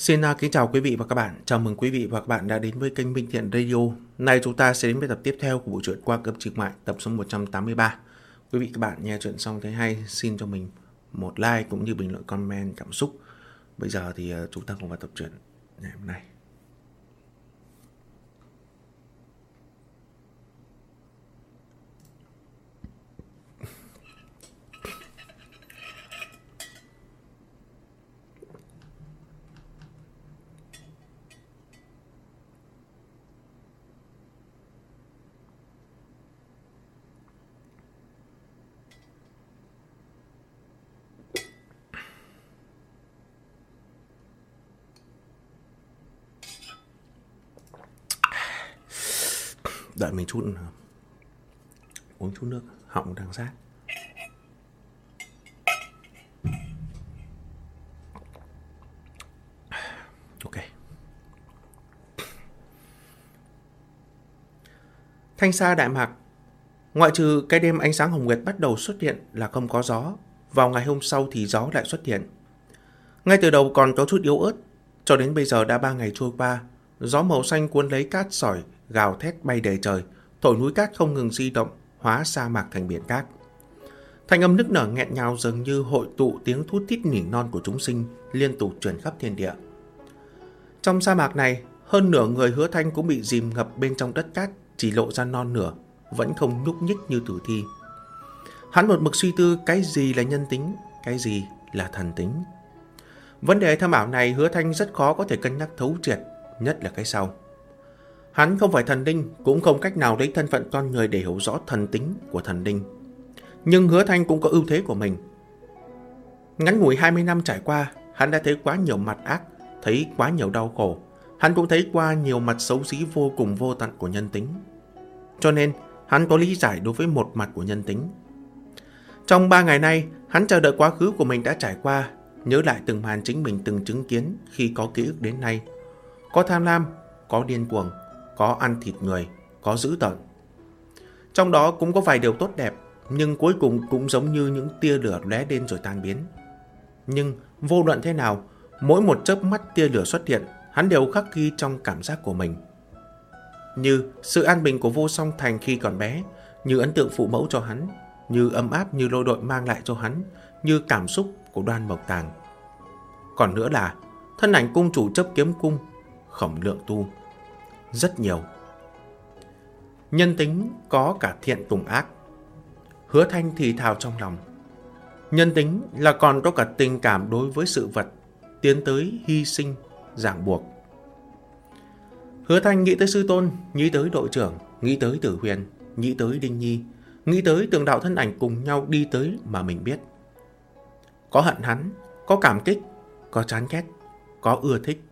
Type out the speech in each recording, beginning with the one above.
Kính chào quý vị và các bạn. Chào mừng quý vị và các bạn đã đến với kênh Minh Thiện Radio. Nay chúng ta sẽ đến với tập tiếp theo của bộ truyện Qua Cấm Trực Mại, tập số 183. Quý vị các bạn nghe chuyện xong thấy hay, xin cho mình một like cũng như bình luận comment cảm xúc. Bây giờ thì chúng ta cùng vào tập truyện ngày hôm nay. Đợi mình chút, uống chút nước, họng đang rát. Ok. Thanh Sa Đại Mạc. Ngoại trừ cái đêm ánh sáng hồng nguyệt bắt đầu xuất hiện là không có gió. Vào ngày hôm sau thì gió lại xuất hiện. Ngay từ đầu còn có chút yếu ớt, cho đến bây giờ đã 3 ngày trôi qua. Gió màu xanh cuốn lấy cát sỏi, gào thét bay đầy trời, thổi núi cát không ngừng di động, hóa sa mạc thành biển cát. Thanh âm nức nở nghẹn ngào dường như hội tụ tiếng thút thít nỉ non của chúng sinh, liên tục truyền khắp thiên địa. Trong sa mạc này, hơn nửa người Hứa Thanh cũng bị dìm ngập bên trong đất cát, chỉ lộ ra non nửa, vẫn không nhúc nhích như tử thi. Hắn một mực suy tư cái gì là nhân tính, cái gì là thần tính. Vấn đề thâm ảo này Hứa Thanh rất khó có thể cân nhắc thấu triệt, nhất là cái sau. Hắn không phải thần linh, cũng không cách nào lấy thân phận con người để hiểu rõ thần tính của thần linh. Nhưng Hứa Thanh cũng có ưu thế của mình. Ngắn ngủi 20 năm trải qua, hắn đã thấy quá nhiều mặt ác, thấy quá nhiều đau khổ. Hắn cũng thấy qua nhiều mặt xấu xí vô cùng vô tận của nhân tính. Cho nên, hắn có lý giải đối với một mặt của nhân tính. Trong 3 ngày nay, hắn chờ đợi quá khứ của mình đã trải qua, nhớ lại từng màn chính mình từng chứng kiến khi có ký ức đến nay. Có tham lam, có điên cuồng, có ăn thịt người, có dữ tợn. Trong đó cũng có vài điều tốt đẹp, nhưng cuối cùng cũng giống như những tia lửa lóe lên rồi tan biến. Nhưng vô luận thế nào, mỗi một chớp mắt tia lửa xuất hiện, hắn đều khắc ghi trong cảm giác của mình. Như sự an bình của Vô Song Thành khi còn bé, như ấn tượng phụ mẫu cho hắn, như ấm áp như Lôi Đội mang lại cho hắn, như cảm xúc của Đoan Mộc Tàng. Còn nữa là thân ảnh cung chủ Chấp Kiếm Cung, Khổng Lượng Tu. Rất nhiều. Nhân tính có cả thiện cùng ác. Hứa Thanh thì thào trong lòng. Nhân tính là còn có cả tình cảm đối với sự vật, tiến tới hy sinh, ràng buộc. Hứa Thanh nghĩ tới sư tôn, nghĩ tới đội trưởng, nghĩ tới Tử Huyền, nghĩ tới Đinh Nhi, nghĩ tới từng đạo thân ảnh cùng nhau đi tới mà mình biết. Có hận hắn, có cảm kích, có chán ghét, có ưa thích.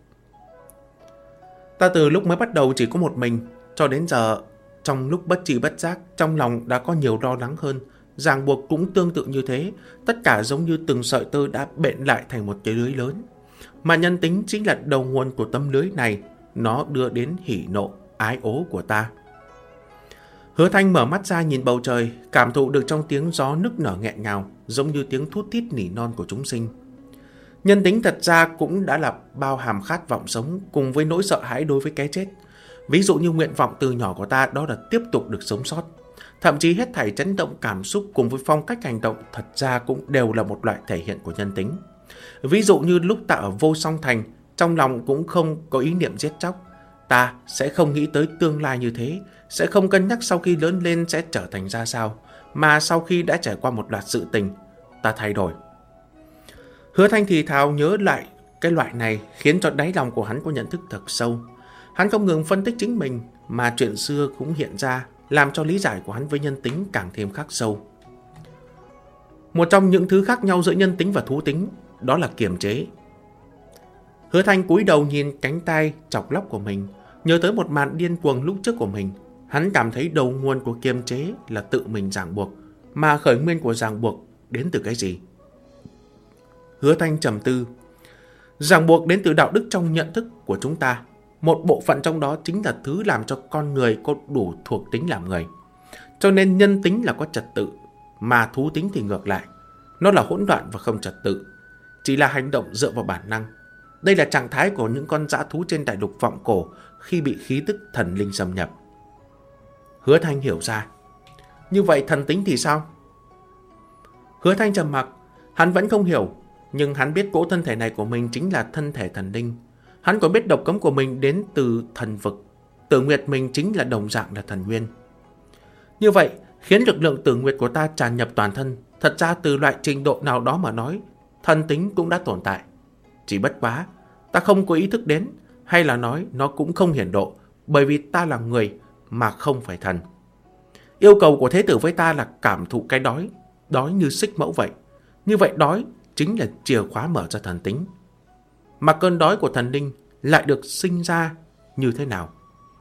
Ta từ lúc mới bắt đầu chỉ có một mình, cho đến giờ, trong lúc bất tri bất giác, trong lòng đã có nhiều lo lắng hơn. Ràng buộc cũng tương tự như thế, tất cả giống như từng sợi tơ đã bện lại thành một cái lưới lớn. Mà nhân tính chính là đầu nguồn của tấm lưới này, nó đưa đến hỉ nộ, ái ố của ta. Hứa Thanh mở mắt ra nhìn bầu trời, cảm thụ được trong tiếng gió nức nở nghẹn ngào, giống như tiếng thút thít nỉ non của chúng sinh. Nhân tính thật ra cũng đã là bao hàm khát vọng sống cùng với nỗi sợ hãi đối với cái chết. Ví dụ như nguyện vọng từ nhỏ của ta đó là tiếp tục được sống sót. Thậm chí hết thảy chấn động cảm xúc cùng với phong cách hành động thật ra cũng đều là một loại thể hiện của nhân tính. Ví dụ như lúc ta ở Vô Song Thành, trong lòng cũng không có ý niệm giết chóc. Ta sẽ không nghĩ tới tương lai như thế, sẽ không cân nhắc sau khi lớn lên sẽ trở thành ra sao, mà sau khi đã trải qua một loạt sự tình, ta thay đổi. Hứa Thanh thì thào nhớ lại cái loại này khiến cho đáy lòng của hắn có nhận thức thật sâu. Hắn không ngừng phân tích chính mình, mà chuyện xưa cũng hiện ra, làm cho lý giải của hắn với nhân tính càng thêm khắc sâu. Một trong những thứ khác nhau giữa nhân tính và thú tính, đó là kiềm chế. Hứa Thanh cúi đầu nhìn cánh tay chọc lóc của mình, nhớ tới một màn điên cuồng lúc trước của mình. Hắn cảm thấy đầu nguồn của kiềm chế là tự mình ràng buộc, mà khởi nguyên của ràng buộc đến từ cái gì? Hứa Thanh trầm tư. Ràng buộc đến từ đạo đức trong nhận thức của chúng ta. Một bộ phận trong đó chính là thứ làm cho con người có đủ thuộc tính làm người. Cho nên nhân tính là có trật tự, mà thú tính thì ngược lại. Nó là hỗn loạn và không trật tự, chỉ là hành động dựa vào bản năng. Đây là trạng thái của những con dã thú trên đại lục vọng cổ khi bị khí tức thần linh xâm nhập. Hứa Thanh hiểu ra. Như vậy thần tính thì sao? Hứa Thanh trầm mặc. Hắn vẫn không hiểu, nhưng hắn biết cỗ thân thể này của mình chính là thân thể thần linh. Hắn còn biết độc cấm của mình đến từ thần vực. Tử Nguyệt mình chính là đồng dạng là thần nguyên. Như vậy khiến lực lượng Tử Nguyệt của ta tràn nhập toàn thân. Thật ra từ loại trình độ nào đó mà nói, thần tính cũng đã tồn tại. Chỉ bất quá ta không có ý thức đến, hay là nói nó cũng không hiển lộ, bởi vì ta là người mà không phải thần. Yêu cầu của Thế Tử với ta là cảm thụ cái đói, đói như xích mẫu vậy. Như vậy đói chính là chìa khóa mở ra thần tính. Mà cơn đói của thần linh lại được sinh ra như thế nào?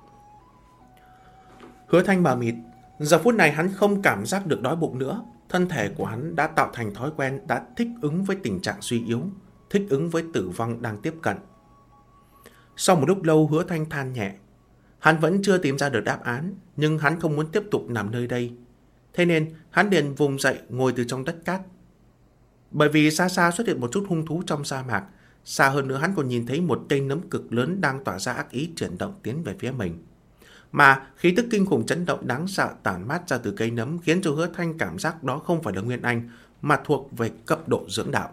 Hứa Thanh mờ mịt. Giờ phút này hắn không cảm giác được đói bụng nữa. Thân thể của hắn đã tạo thành thói quen, đã thích ứng với tình trạng suy yếu, thích ứng với tử vong đang tiếp cận. Sau một lúc lâu, Hứa Thanh than nhẹ. Hắn vẫn chưa tìm ra được đáp án, nhưng hắn không muốn tiếp tục nằm nơi đây. Thế nên hắn liền vùng dậy ngồi từ trong đất cát. Bởi vì xa xa xuất hiện một chút hung thú trong sa mạc. Xa hơn nữa hắn còn nhìn thấy một cây nấm cực lớn đang tỏa ra ác ý chuyển động tiến về phía mình. Mà khí tức kinh khủng chấn động đáng sợ tản mát ra từ cây nấm khiến cho Hứa Thanh cảm giác đó không phải là Nguyên Anh mà thuộc về cấp độ dưỡng đạo.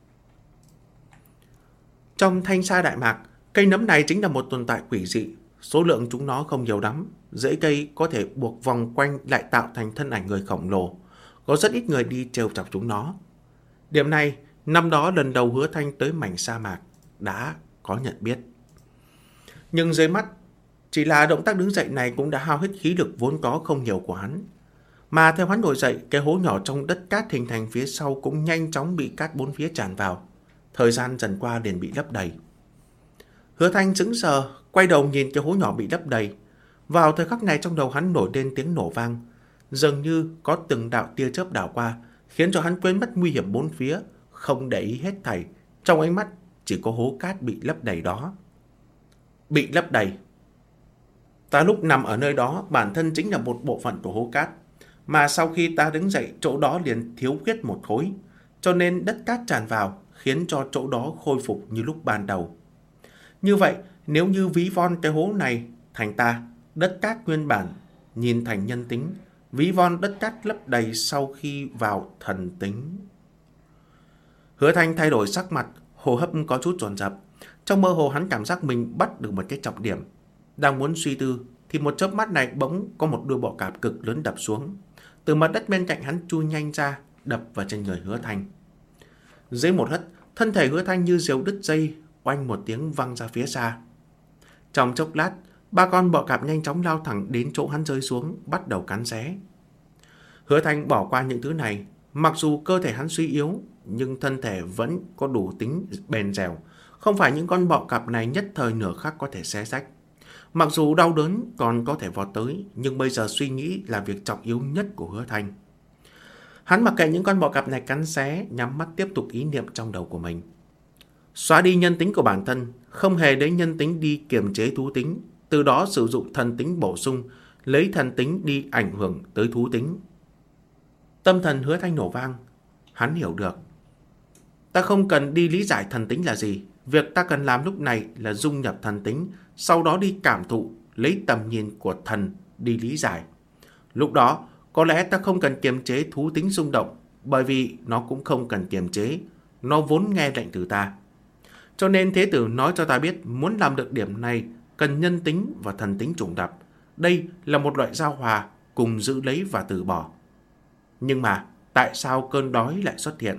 Trong Thanh Sa Đại Mạc, cây nấm này chính là một tồn tại quỷ dị. Số lượng chúng nó không nhiều lắm. Rễ cây có thể buộc vòng quanh lại tạo thành thân ảnh người khổng lồ. Có rất ít người đi trêu chọc chúng nó. Điểm này, năm đó lần đầu Hứa Thanh tới mảnh sa mạc đã có nhận biết. Nhưng dưới mắt, chỉ là động tác đứng dậy này cũng đã hao hết khí lực vốn có không nhiều của hắn. Mà theo hắn ngồi dậy, cái hố nhỏ trong đất cát hình thành phía sau cũng nhanh chóng bị cát bốn phía tràn vào. Thời gian dần qua liền bị lấp đầy. Hứa Thanh sững sờ, quay đầu nhìn cái hố nhỏ bị lấp đầy. Vào thời khắc này trong đầu hắn nổi lên tiếng nổ vang. Dường như có từng đạo tia chớp đảo qua, khiến cho hắn quên mất nguy hiểm bốn phía, không để ý hết thảy. Trong ánh mắt chỉ có hố cát bị lấp đầy đó. Bị lấp đầy. Ta lúc nằm ở nơi đó bản thân chính là một bộ phận của hố cát. Mà sau khi ta đứng dậy, chỗ đó liền thiếu khuyết một khối. Cho nên đất cát tràn vào, khiến cho chỗ đó khôi phục như lúc ban đầu. Như vậy, nếu như ví von cái hố này thành ta, đất cát nguyên bản nhìn thành nhân tính, ví von đất cát lấp đầy sau khi vào thần tính. Hứa Thanh thay đổi sắc mặt, hô hấp có chút dồn dập. Trong mơ hồ hắn cảm giác mình bắt được một cái trọng điểm. Đang muốn suy tư thì một chớp mắt này bỗng có một đuôi bọ cạp cực lớn đập xuống. Từ mặt đất bên cạnh hắn chui nhanh ra, đập vào trên người Hứa Thanh. Dưới một hất, thân thể Hứa Thanh như diều đứt dây, oanh một tiếng văng ra phía xa. Trong chốc lát, ba con bọ cạp nhanh chóng lao thẳng đến chỗ hắn rơi xuống, bắt đầu cắn xé. Hứa Thanh bỏ qua những thứ này, mặc dù cơ thể hắn suy yếu, nhưng thân thể vẫn có đủ tính bền dẻo. Không phải những con bọ cạp này nhất thời nửa khắc có thể xé rách. Mặc dù đau đớn còn có thể vọt tới, nhưng bây giờ suy nghĩ là việc trọng yếu nhất của Hứa Thanh. Hắn mặc kệ những con bọ cạp này cắn xé, nhắm mắt tiếp tục ý niệm trong đầu của mình. Xóa đi nhân tính của bản thân, không hề lấy nhân tính đi kiềm chế thú tính, từ đó sử dụng thần tính bổ sung, lấy thần tính đi ảnh hưởng tới thú tính. Tâm thần Hứa Thanh nổ vang, hắn hiểu được. Ta không cần đi lý giải thần tính là gì, việc ta cần làm lúc này là dung nhập thần tính, sau đó đi cảm thụ, lấy tầm nhìn của thần đi lý giải. Lúc đó, có lẽ ta không cần kiềm chế thú tính rung động, bởi vì nó cũng không cần kiềm chế, nó vốn nghe lệnh từ ta. Cho nên Thế Tử nói cho ta biết muốn làm được điểm này cần nhân tính và thần tính trùng đập. Đây là một loại giao hòa cùng giữ lấy và từ bỏ. Nhưng mà tại sao cơn đói lại xuất hiện?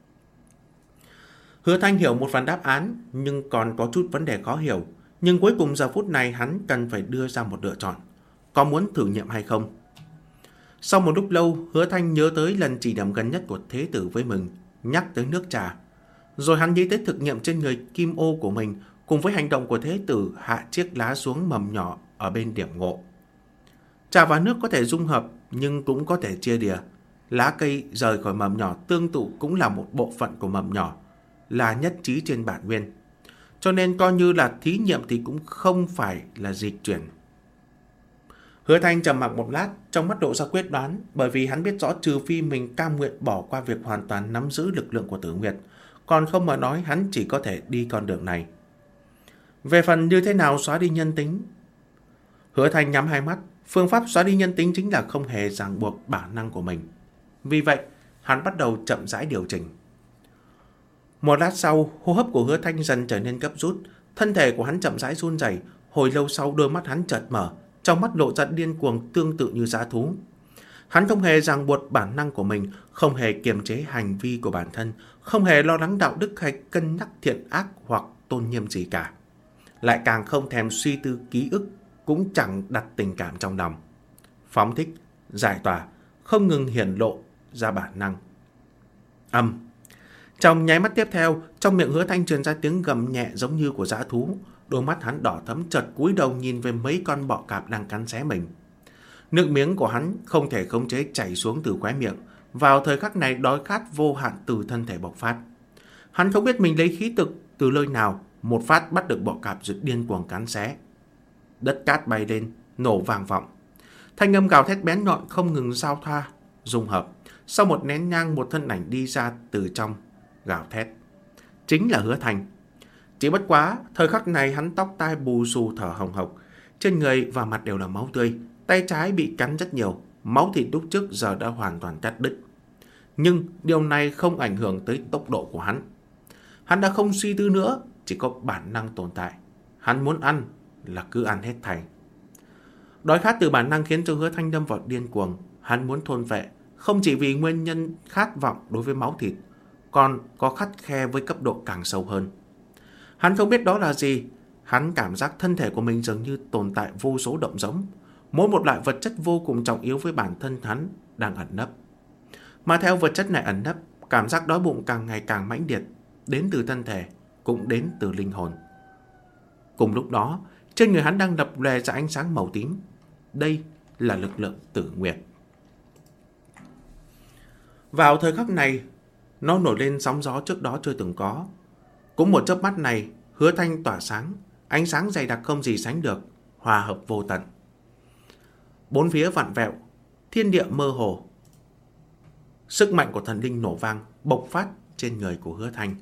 Hứa Thanh hiểu một phần đáp án nhưng còn có chút vấn đề khó hiểu. Nhưng cuối cùng giờ phút này hắn cần phải đưa ra một lựa chọn. Có muốn thử nghiệm hay không? Sau một lúc lâu, Hứa Thanh nhớ tới lần chỉ điểm gần nhất của Thế Tử với mình, nhắc tới nước trà. Rồi hắn nghĩ tới thực nghiệm trên người Kim Ô của mình cùng với hành động của Thế Tử hạ chiếc lá xuống mầm nhỏ ở bên điểm ngộ. Trà và nước có thể dung hợp nhưng cũng có thể chia đìa. Lá cây rời khỏi mầm nhỏ tương tự cũng là một bộ phận của mầm nhỏ, là nhất trí trên bản nguyên. Cho nên coi như là thí nghiệm thì cũng không phải là dịch chuyển. Hứa Thanh trầm mặc một lát, trong mắt lộ ra quyết đoán, bởi vì hắn biết rõ trừ phi mình cam nguyện bỏ qua việc hoàn toàn nắm giữ lực lượng của Tử Nguyệt, còn không mà nói hắn chỉ có thể đi con đường này. Về phần như thế nào xóa đi nhân tính, Hứa Thanh nhắm hai mắt. Phương pháp xóa đi nhân tính chính là không hề ràng buộc bản năng của mình. Vì vậy, hắn bắt đầu chậm rãi điều chỉnh. Một lát sau, hô hấp của Hứa Thanh dần trở nên gấp rút, thân thể của hắn chậm rãi run rẩy. Hồi lâu sau, đôi mắt hắn chợt mở, trong mắt lộ ra điên cuồng tương tự như dã thú. Hắn không hề ràng buộc bản năng của mình, không hề kiềm chế hành vi của bản thân, không hề lo lắng đạo đức hay cân nhắc thiện ác hoặc tôn nghiêm gì cả. Lại càng không thèm suy tư ký ức, cũng chẳng đặt tình cảm trong lòng. Phóng thích, giải tỏa, không ngừng hiển lộ ra bản năng. Trong nháy mắt tiếp theo, trong miệng Hứa Thanh truyền ra tiếng gầm nhẹ giống như của dã thú. Đôi mắt hắn đỏ thẫm, chợt cúi đầu nhìn về mấy con bọ cạp đang cắn xé mình. Nước miếng của hắn không thể khống chế chảy xuống từ khóe miệng. Vào thời khắc này, đói khát vô hạn từ thân thể bộc phát. Hắn không biết mình lấy khí lực từ nơi nào, một phát bắt được bọ cạp rồi điên cuồng cắn xé. Đất cát bay lên, nổ vang vọng. Thanh âm gào thét bén nhọn không ngừng giao thoa, dung hợp. Sau một nén nhang, một thân ảnh đi ra từ trong, gào thét. Chính là Hứa Thanh. Chỉ bất quá, thời khắc này hắn tóc tai bù xù thở hồng hộc, trên người và mặt đều là máu tươi, tay trái bị cắn rất nhiều, máu thịt lúc trước giờ đã hoàn toàn cắt đứt. Nhưng điều này không ảnh hưởng tới tốc độ của hắn. Hắn đã không suy tư nữa, chỉ có bản năng tồn tại. Hắn muốn ăn là cứ ăn hết thảy. Đói khát từ bản năng khiến cho Hứa Thanh đâm vào điên cuồng. Hắn muốn thôn vệ, không chỉ vì nguyên nhân khát vọng đối với máu thịt, còn có khắt khe với cấp độ càng sâu hơn. Hắn không biết đó là gì. Hắn cảm giác thân thể của mình dường như tồn tại vô số động giống. Mỗi một loại vật chất vô cùng trọng yếu với bản thân hắn đang ẩn nấp. Mà theo vật chất này ẩn nấp, cảm giác đói bụng càng ngày càng mãnh liệt, đến từ thân thể, cũng đến từ linh hồn. Cùng lúc đó, trên người hắn đang lập lòe ra ánh sáng màu tím. Đây là lực lượng tử nguyệt. Vào thời khắc này, nó nổi lên sóng gió trước đó chưa từng có. Cũng một chớp mắt này, Hứa Thanh tỏa sáng, ánh sáng dày đặc không gì sánh được, hòa hợp vô tận. Bốn phía vặn vẹo, thiên địa mơ hồ. Sức mạnh của thần linh nổ vang, bộc phát trên người của Hứa Thanh.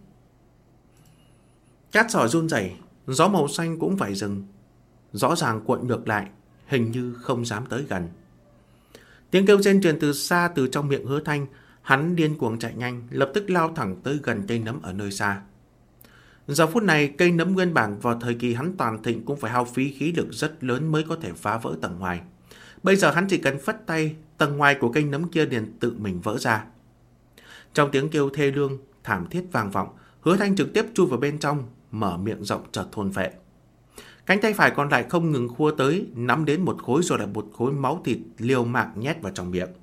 Cát sỏi run rẩy, gió màu xanh cũng phải dừng. Rõ ràng cuộn ngược lại, hình như không dám tới gần. Tiếng kêu rên truyền từ xa từ trong miệng Hứa Thanh. Hắn điên cuồng chạy nhanh, lập tức lao thẳng tới gần cây nấm ở nơi xa. Giờ phút này, cây nấm nguyên bản vào thời kỳ hắn toàn thịnh cũng phải hao phí khí lực rất lớn mới có thể phá vỡ tầng ngoài. Bây giờ hắn chỉ cần phất tay, tầng ngoài của cây nấm kia liền tự mình vỡ ra. Trong tiếng kêu thê lương, thảm thiết vang vọng, Hứa Thanh trực tiếp chui vào bên trong, mở miệng rộng chợt thôn phệ. Cánh tay phải còn lại không ngừng khua tới, nắm đến một khối rồi lại một khối máu thịt liều mạng nhét vào trong miệng.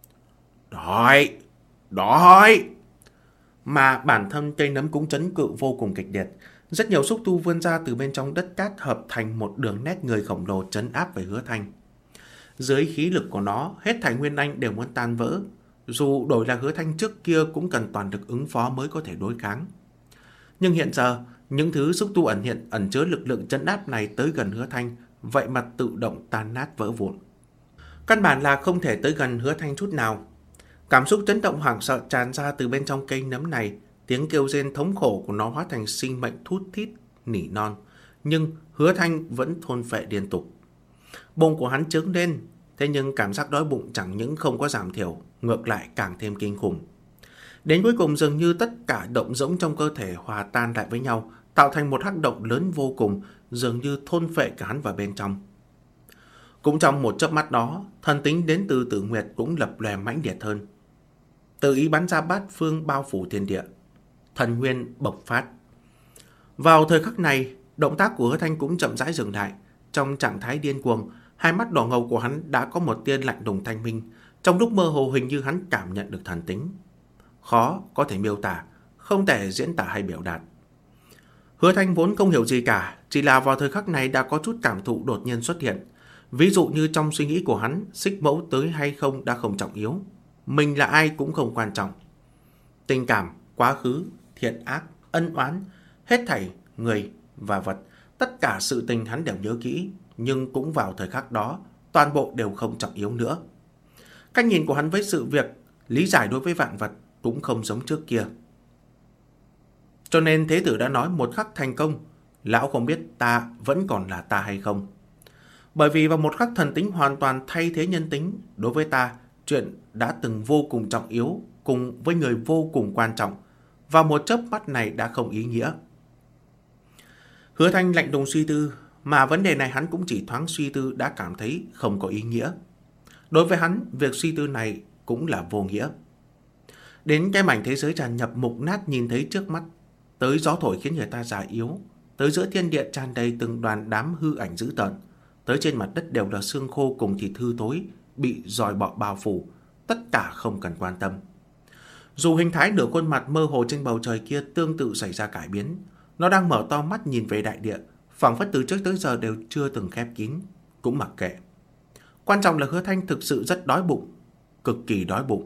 Đói! Đói! Mà bản thân cây nấm cũng trấn cự vô cùng kịch liệt. Rất nhiều xúc tu vươn ra từ bên trong đất cát hợp thành một đường nét người khổng lồ trấn áp về Hứa Thanh. Dưới khí lực của nó, hết thảy nguyên anh đều muốn tan vỡ. Dù đổi là Hứa Thanh trước kia cũng cần toàn lực ứng phó mới có thể đối kháng. Nhưng hiện giờ, những thứ xúc tu ẩn chứa lực lượng trấn áp này tới gần Hứa Thanh, vậy mà tự động tan nát vỡ vụn. Căn bản là không thể tới gần Hứa Thanh chút nào. Cảm xúc chấn động hoảng sợ tràn ra từ bên trong cây nấm này, tiếng kêu rên thống khổ của nó hóa thành sinh mệnh thút thít, nỉ non. Nhưng Hứa Thanh vẫn thôn phệ liên tục. Bụng của hắn trướng lên, thế nhưng cảm giác đói bụng chẳng những không có giảm thiểu, ngược lại càng thêm kinh khủng. Đến cuối cùng dường như tất cả động rỗng trong cơ thể hòa tan lại với nhau, tạo thành một hắc động lớn vô cùng, dường như thôn phệ cả hắn vào bên trong. Cũng trong một chớp mắt đó, thần tính đến từ Tử Nguyệt cũng lập lòe mãnh liệt hơn. Tự ý bắn ra bát phương bao phủ thiên địa. Thần nguyên bộc phát. Vào thời khắc này, động tác của Hứa Thanh cũng chậm rãi dừng lại. Trong trạng thái điên cuồng, hai mắt đỏ ngầu của hắn đã có một tia lạnh lùng thanh minh. Trong lúc mơ hồ hình như hắn cảm nhận được thần tính. Khó có thể miêu tả, không thể diễn tả hay biểu đạt. Hứa Thanh vốn không hiểu gì cả, chỉ là vào thời khắc này đã có chút cảm thụ đột nhiên xuất hiện. Ví dụ như trong suy nghĩ của hắn, xích mẫu tới hay không đã không trọng yếu. Mình là ai cũng không quan trọng. Tình cảm, quá khứ, thiện ác, ân oán, hết thảy, người và vật, tất cả sự tình hắn đều nhớ kỹ, nhưng cũng vào thời khắc đó, toàn bộ đều không trọng yếu nữa. Cách nhìn của hắn với sự việc, lý giải đối với vạn vật cũng không giống trước kia. Cho nên Thế Tử đã nói một khắc thành công, lão không biết ta vẫn còn là ta hay không. Bởi vì vào một khắc thần tính hoàn toàn thay thế nhân tính, đối với ta, chuyện đã từng vô cùng trọng yếu cùng với người vô cùng quan trọng, vào một chớp mắt này đã không ý nghĩa. Hứa Thanh lạnh lùng suy tư, mà vấn đề này hắn cũng chỉ thoáng suy tư đã cảm thấy không có ý nghĩa. Đối với hắn, việc suy tư này cũng là vô nghĩa. Đến cái mảnh thế giới tràn nhập mục nát nhìn thấy trước mắt, tới gió thổi khiến người ta già yếu, tới giữa thiên địa tràn đầy từng đoàn đám hư ảnh dữ tợn, tới trên mặt đất đều là xương khô cùng thịt hư tối, bị giòi bọ bao phủ, tất cả không cần quan tâm. Dù hình thái nửa khuôn mặt mơ hồ trên bầu trời kia tương tự xảy ra cải biến, nó đang mở to mắt nhìn về đại địa, phảng phất từ trước tới giờ đều chưa từng khép kín, cũng mặc kệ. Quan trọng là Hứa Thanh thực sự rất đói bụng, cực kỳ đói bụng.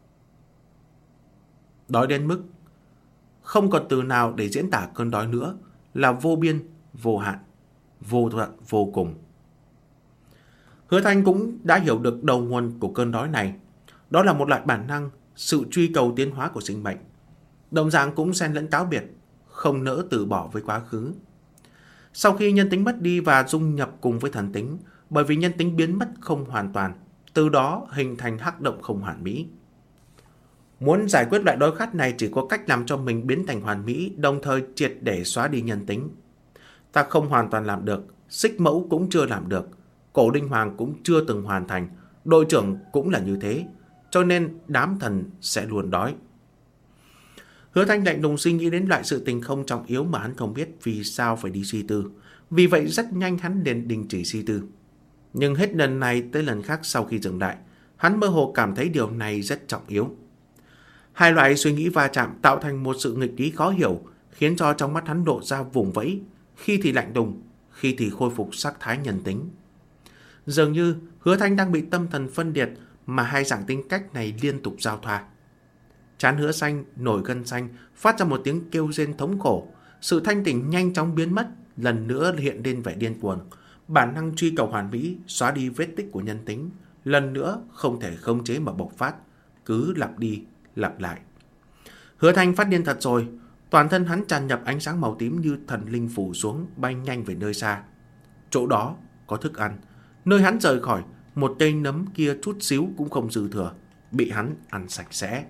Đói đến mức không còn từ nào để diễn tả cơn đói nữa, là vô biên, vô hạn, vô tận, vô cùng. Hứa Thanh cũng đã hiểu được đầu nguồn của cơn đói này. Đó là một loại bản năng, sự truy cầu tiến hóa của sinh mệnh. Đồng dạng cũng xen lẫn cáo biệt, không nỡ từ bỏ với quá khứ. Sau khi nhân tính mất đi và dung nhập cùng với thần tính, bởi vì nhân tính biến mất không hoàn toàn, từ đó hình thành hắc động không hoàn mỹ. Muốn giải quyết loại đói khát này chỉ có cách làm cho mình biến thành hoàn mỹ, đồng thời triệt để xóa đi nhân tính. Ta không hoàn toàn làm được, Xích Mẫu cũng chưa làm được, Cổ Đinh Hoàng cũng chưa từng hoàn thành, đội trưởng cũng là như thế, cho nên đám thần sẽ luôn đói. Hứa Thanh lạnh lùng suy nghĩ đến loại sự tình không trọng yếu mà hắn không biết vì sao phải đi suy tư. Vì vậy rất nhanh hắn liền đình chỉ suy tư. Nhưng hết lần này tới lần khác sau khi dừng lại, hắn mơ hồ cảm thấy điều này rất trọng yếu. Hai loại suy nghĩ va chạm tạo thành một sự nghịch lý khó hiểu, khiến cho trong mắt hắn lộ ra vùng vẫy, khi thì lạnh lùng, khi thì khôi phục sắc thái nhân tính. Dường như Hứa Thanh đang bị tâm thần phân liệt mà hai dạng tính cách này liên tục giao thoa. Trán Hứa Xanh nổi gân xanh, phát ra một tiếng kêu rên thống khổ. Sự thanh tỉnh nhanh chóng biến mất, lần nữa hiện lên vẻ điên cuồng. Bản năng truy cầu hoàn mỹ, xóa đi vết tích của nhân tính, lần nữa không thể khống chế mà bộc phát, cứ lặp đi lặp lại. Hứa Thanh phát điên thật rồi, toàn thân hắn tràn nhập ánh sáng màu tím như thần linh phủ xuống, bay nhanh về nơi xa. Chỗ đó có thức ăn, nơi hắn rời khỏi, một cây nấm kia chút xíu cũng không dư thừa, bị hắn ăn sạch sẽ.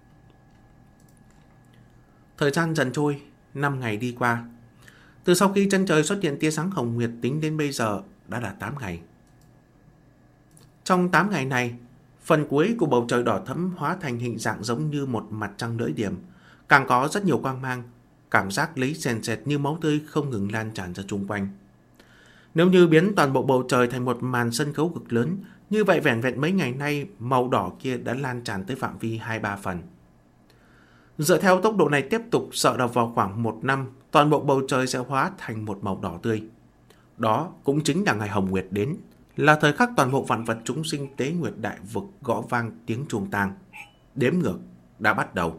Thời gian dần trôi, 5 ngày đi qua. Từ sau khi chân trời xuất hiện tia sáng hồng nguyệt tính đến bây giờ đã là 8 ngày. Trong 8 ngày này, phần cuối của bầu trời đỏ thẫm hóa thành hình dạng giống như một mặt trăng lưỡi liềm, càng có rất nhiều quang mang, cảm giác lấy sền sệt như máu tươi không ngừng lan tràn ra chung quanh. Nếu như biến toàn bộ bầu trời thành một màn sân khấu cực lớn, như vậy vẻn vẹn mấy ngày nay màu đỏ kia đã lan tràn tới phạm vi 2-3 phần. Dựa theo tốc độ này tiếp tục, sợ là vào khoảng 1 năm, toàn bộ bầu trời sẽ hóa thành một màu đỏ tươi. Đó cũng chính là ngày Hồng Nguyệt đến, là thời khắc toàn bộ vạn vật chúng sinh tế nguyệt đại vực gõ vang tiếng chuông tang. Đếm ngược đã bắt đầu.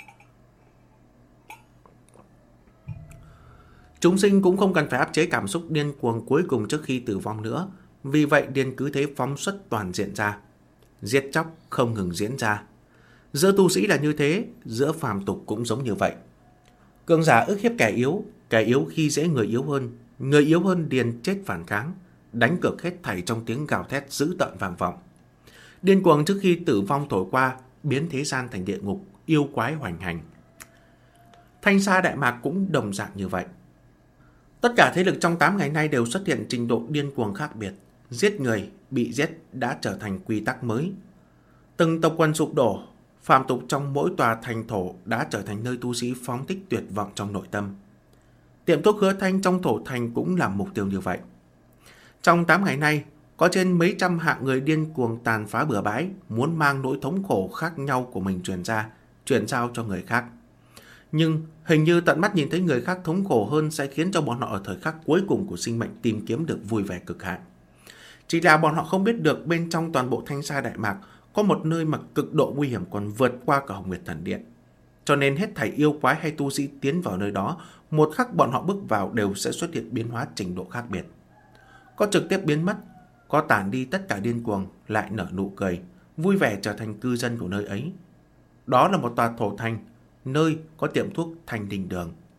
Chúng sinh cũng không cần phải áp chế cảm xúc điên cuồng cuối cùng trước khi tử vong nữa, vì vậy điên cứ thế phóng xuất toàn diện ra. Giết chóc không ngừng diễn ra. Giữa tu sĩ là như thế, giữa phàm tục cũng giống như vậy. Cường giả ức hiếp kẻ yếu khi dễ người yếu hơn điền chết phản kháng, đánh cược hết thảy trong tiếng gào thét dữ tợn vang vọng. Điên cuồng trước khi tử vong thổi qua, biến thế gian thành địa ngục, yêu quái hoành hành. Thanh Sa Đại Mạc cũng đồng dạng như vậy. Tất cả thế lực trong 8 ngày nay đều xuất hiện trình độ điên cuồng khác biệt. Giết người, bị giết đã trở thành quy tắc mới. Từng tộc quần sụp đổ, phàm tục trong mỗi tòa thành thổ đã trở thành nơi tu sĩ phóng thích tuyệt vọng trong nội tâm. Tiệm thuốc Hứa Thanh trong thổ thành cũng là mục tiêu như vậy. Trong 8 ngày nay, có trên mấy trăm hạng người điên cuồng tàn phá bừa bãi, muốn mang nỗi thống khổ khác nhau của mình truyền giao cho người khác. Nhưng hình như tận mắt nhìn thấy người khác thống khổ hơn sẽ khiến cho bọn họ ở thời khắc cuối cùng của sinh mệnh tìm kiếm được vui vẻ cực hạn. Chỉ là bọn họ không biết được bên trong toàn bộ Thanh Sa Đại Mạc có một nơi mà cực độ nguy hiểm còn vượt qua cả Hồng Nguyệt Thần Điện. Cho nên hết thảy yêu quái hay tu sĩ tiến vào nơi đó, một khắc bọn họ bước vào đều sẽ xuất hiện biến hóa trình độ khác biệt. Có trực tiếp biến mất, có tản đi tất cả điên cuồng lại nở nụ cười, vui vẻ trở thành cư dân của nơi ấy. Đó là một tòa thổ thành, nơi có tiệm thuốc Thanh Đình Đường,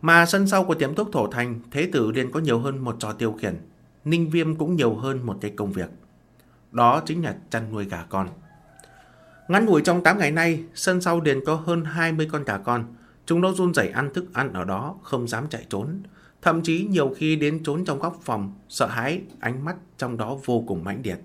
Mà sân sau của tiệm thuốc Thổ Thành, Thế Tử liền có nhiều hơn một trò tiêu khiển. Ninh Viêm cũng nhiều hơn một cái công việc. Đó chính là chăn nuôi gà con. Ngắn ngủi trong 8 ngày nay, sân sau liền có hơn 20 con gà con. Chúng nó run rẩy ăn thức ăn ở đó, không dám chạy trốn. Thậm chí nhiều khi đến trốn trong góc phòng, sợ hãi, ánh mắt trong đó vô cùng mãnh liệt.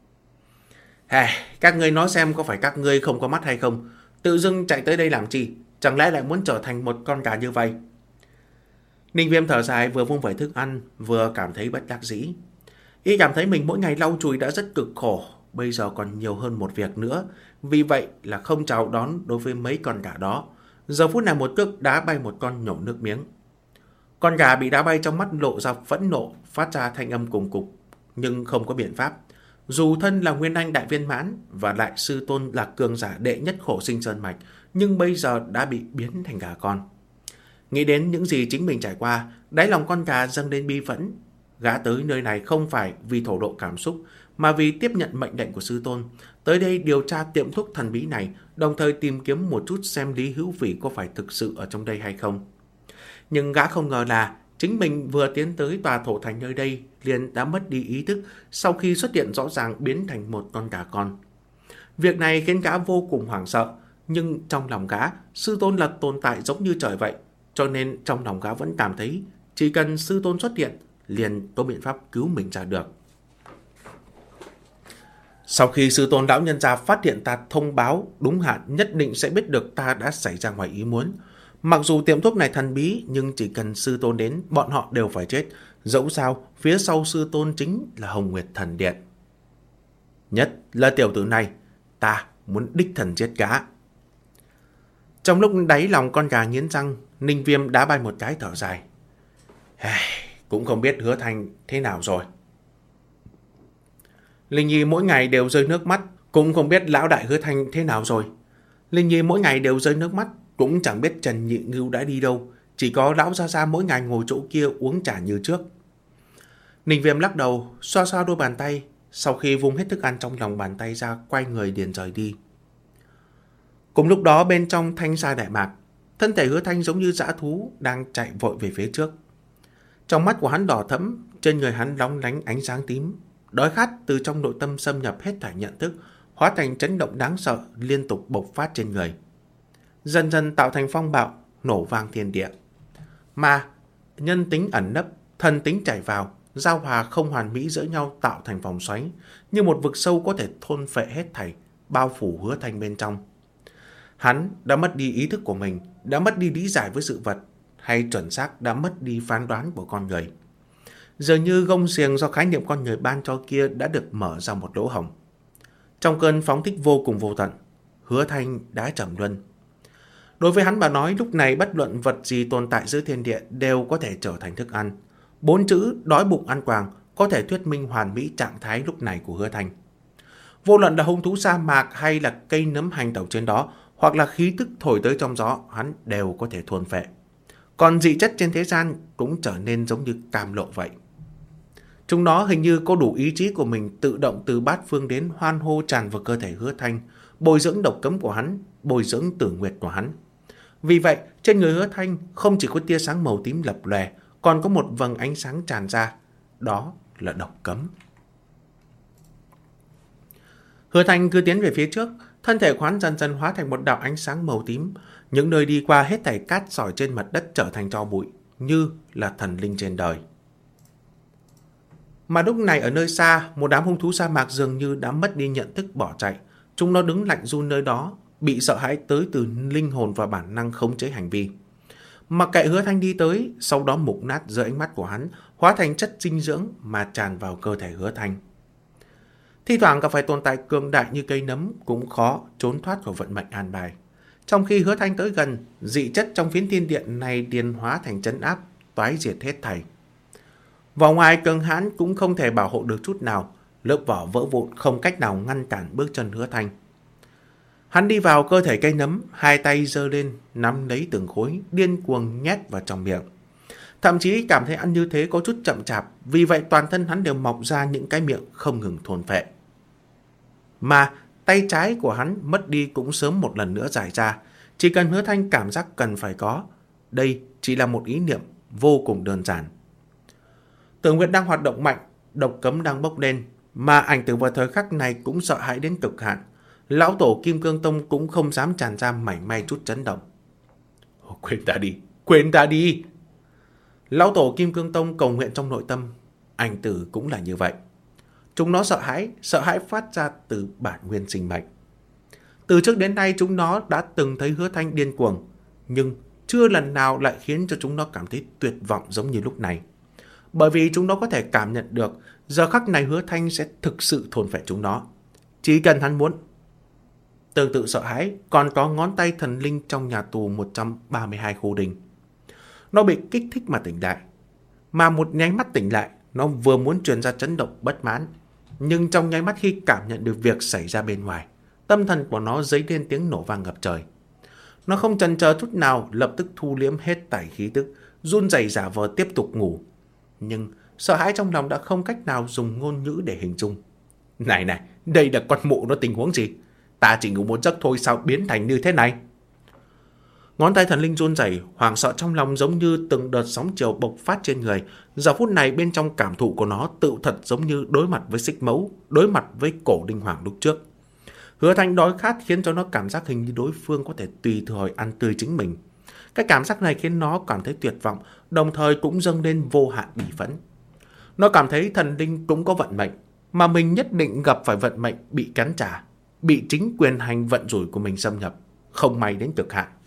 Các ngươi nói xem có phải các ngươi không có mắt hay không? Tự dưng chạy tới đây làm chi? Chẳng lẽ lại muốn trở thành một con gà như vậy? Ninh Viêm thở dài, vừa vung vẩy thức ăn, vừa cảm thấy bất đắc dĩ. Y cảm thấy mình mỗi ngày lau chùi đã rất cực khổ, bây giờ còn nhiều hơn một việc nữa. Vì vậy là không chào đón đối với mấy con gà đó. Giờ phút này một cước đá bay một con nhổ nước miếng. Con gà bị đá bay trong mắt lộ ra phẫn nộ, phát ra thanh âm cùng cục, nhưng không có biện pháp. Dù thân là Nguyên Anh đại viên mãn và lại sư tôn là cường giả đệ nhất khổ sinh sơn mạch, nhưng bây giờ đã bị biến thành gà con. Nghĩ đến những gì chính mình trải qua, đáy lòng con gà dâng lên bi phẫn. Gã tới nơi này không phải vì thổ lộ cảm xúc, mà vì tiếp nhận mệnh lệnh của sư tôn. Tới đây điều tra tiệm thuốc thần bí này, đồng thời tìm kiếm một chút xem Lý Hữu Vĩ có phải thực sự ở trong đây hay không. Nhưng gã không ngờ là chính mình vừa tiến tới tòa Thổ Thành nơi đây liền đã mất đi ý thức sau khi xuất hiện rõ ràng biến thành một con gà con. Việc này khiến gã vô cùng hoảng sợ, nhưng trong lòng gã, sư tôn là tồn tại giống như trời vậy, cho nên trong lòng gã vẫn cảm thấy chỉ cần sư tôn xuất hiện liền có biện pháp cứu mình ra được. Sau khi sư tôn lão nhân gia phát hiện ta thông báo đúng hạn, nhất định sẽ biết được ta đã xảy ra ngoài ý muốn. Mặc dù tiệm thuốc này thần bí, nhưng chỉ cần sư tôn đến, bọn họ đều phải chết. Dẫu sao, phía sau sư tôn chính là Hồng Nguyệt Thần Điện. Nhất là tiểu tử này, ta muốn đích thần giết gã. Trong lúc đáy lòng con gà nghiến răng, Ninh Viêm đá bay một cái thở dài. Cũng không biết Hứa Thanh thế nào rồi. Linh Nhi mỗi ngày đều rơi nước mắt, cũng không biết lão đại Hứa Thanh thế nào rồi. Linh Nhi mỗi ngày đều rơi nước mắt, cũng chẳng biết Trần Nhị Ngưu đã đi đâu. Chỉ có lão gia gia mỗi ngày ngồi chỗ kia uống trà như trước. Ninh Viêm lắc đầu, xoa xoa đôi bàn tay. Sau khi vung hết thức ăn trong lòng bàn tay ra, quay người liền rời đi. Cùng lúc đó bên trong Thanh Sa Đại Mạc, thân thể Hứa Thanh giống như dã thú đang chạy vội về phía trước. Trong mắt của hắn đỏ thẫm, trên người hắn lóng lánh ánh sáng tím. Đói khát từ trong nội tâm xâm nhập hết thảy nhận thức, hóa thành chấn động đáng sợ liên tục bộc phát trên người. Dần dần tạo thành phong bạo, nổ vang thiên địa. Mà nhân tính ẩn nấp, thần tính chảy vào, giao hòa không hoàn mỹ giữa nhau tạo thành vòng xoáy, như một vực sâu có thể thôn phệ hết thảy, bao phủ Hứa Thanh bên trong. Hắn đã mất đi ý thức của mình, đã mất đi lý giải với sự vật, hay chuẩn xác đã mất đi phán đoán của con người. Dường như gông xiềng do khái niệm con người ban cho kia đã được mở ra một lỗ hổng. Trong cơn phóng thích vô cùng vô tận, Hứa Thanh đã trầm luân. Đối với hắn mà nói, lúc này bất luận vật gì tồn tại giữa thiên địa đều có thể trở thành thức ăn. 4 chữ đói bụng ăn quàng có thể thuyết minh hoàn mỹ trạng thái lúc này của Hứa Thanh. Vô luận là hung thú sa mạc hay là cây nấm hành tẩu trên đó, hoặc là khí tức thổi tới trong gió, hắn đều có thể thôn phệ. Còn dị chất trên thế gian cũng trở nên giống như cam lộ vậy. Chúng nó hình như có đủ ý chí của mình, tự động từ bát phương đến hoan hô tràn vào cơ thể Hứa Thanh, bồi dưỡng độc cấm của hắn, bồi dưỡng tử nguyệt của hắn. Vì vậy, trên người Hứa Thanh không chỉ có tia sáng màu tím lập lòe, còn có một vầng ánh sáng tràn ra. Đó là độc cấm. Hứa Thanh cứ tiến về phía trước, thân thể khoán dần dần hóa thành một đạo ánh sáng màu tím. Những nơi đi qua hết thảy cát sỏi trên mặt đất trở thành tro bụi, như là thần linh trên đời. Mà lúc này ở nơi xa, một đám hung thú sa mạc dường như đã mất đi nhận thức bỏ chạy. Chúng nó đứng lạnh run nơi đó, bị sợ hãi tới từ linh hồn và bản năng khống chế hành vi. Mặc kệ Hứa Thanh đi tới, sau đó mục nát dưới ánh mắt của hắn, hóa thành chất dinh dưỡng mà tràn vào cơ thể Hứa Thanh. Thi thoảng gặp phải tồn tại cường đại như cây nấm cũng khó trốn thoát khỏi vận mệnh an bài. Trong khi Hứa Thanh tới gần, dị chất trong phiến thiên điện này điền hóa thành trấn áp, toái diệt hết thảy. Vỏ ngoài cường hãn cũng không thể bảo hộ được chút nào, lớp vỏ vỡ vụn không cách nào ngăn cản bước chân Hứa Thanh. Hắn đi vào cơ thể cây nấm, hai tay giơ lên, nắm lấy từng khối, điên cuồng nhét vào trong miệng. Thậm chí cảm thấy ăn như thế có chút chậm chạp, vì vậy toàn thân hắn đều mọc ra những cái miệng không ngừng thôn phệ. Mà tay trái của hắn mất đi cũng sớm một lần nữa giải ra, chỉ cần Hứa Thanh cảm giác cần phải có, đây chỉ là một ý niệm vô cùng đơn giản. Tử nguyệt đang hoạt động mạnh, độc cấm đang bốc lên, mà Ảnh Tử vào thời khắc này cũng sợ hãi đến cực hạn. Lão tổ Kim Cương Tông cũng không dám tràn ra mảy may chút chấn động. Quên ta đi! Lão tổ Kim Cương Tông cầu nguyện trong nội tâm, Ảnh Tử cũng là như vậy. Chúng nó sợ hãi phát ra từ bản nguyên sinh mệnh. Từ trước đến nay chúng nó đã từng thấy Hứa Thanh điên cuồng, nhưng chưa lần nào lại khiến cho chúng nó cảm thấy tuyệt vọng giống như lúc này. Bởi vì chúng nó có thể cảm nhận được giờ khắc này Hứa Thanh sẽ thực sự thôn phệ chúng nó, chỉ cần hắn muốn. Tương tự sợ hãi còn có ngón tay thần linh trong nhà tù 132 khu đình. Nó bị kích thích mà tỉnh lại, mà một nháy mắt tỉnh lại, nó vừa muốn truyền ra chấn động bất mãn, nhưng trong nháy mắt khi cảm nhận được việc xảy ra bên ngoài, tâm thần của nó dấy lên tiếng nổ vang ngập trời. Nó không chần chờ chút nào, lập tức thu liếm hết tải khí tức, run rẩy giả vờ tiếp tục ngủ. Nhưng sợ hãi trong lòng đã không cách nào dùng ngôn ngữ để hình dung. Này, đây là con mụ nó tình huống gì? Ta chỉ ngủ một giấc thôi sao biến thành như thế này? Ngón tay thần linh run rẩy, hoảng sợ trong lòng giống như từng đợt sóng chiều bộc phát trên người. Giờ phút này bên trong cảm thụ của nó tự thật giống như đối mặt với xích mẫu, đối mặt với cổ đinh hoàng lúc trước. Hứa Thanh đói khát khiến cho nó cảm giác hình như đối phương có thể tùy thời ăn tươi chính mình. Cái cảm giác này khiến nó cảm thấy tuyệt vọng, đồng thời cũng dâng lên vô hạn bỉ phẫn. Nó cảm thấy thần linh cũng có vận mệnh, mà mình nhất định gặp phải vận mệnh bị cắn trả, bị chính quyền hành vận rủi của mình xâm nhập, không may đến cực hạn.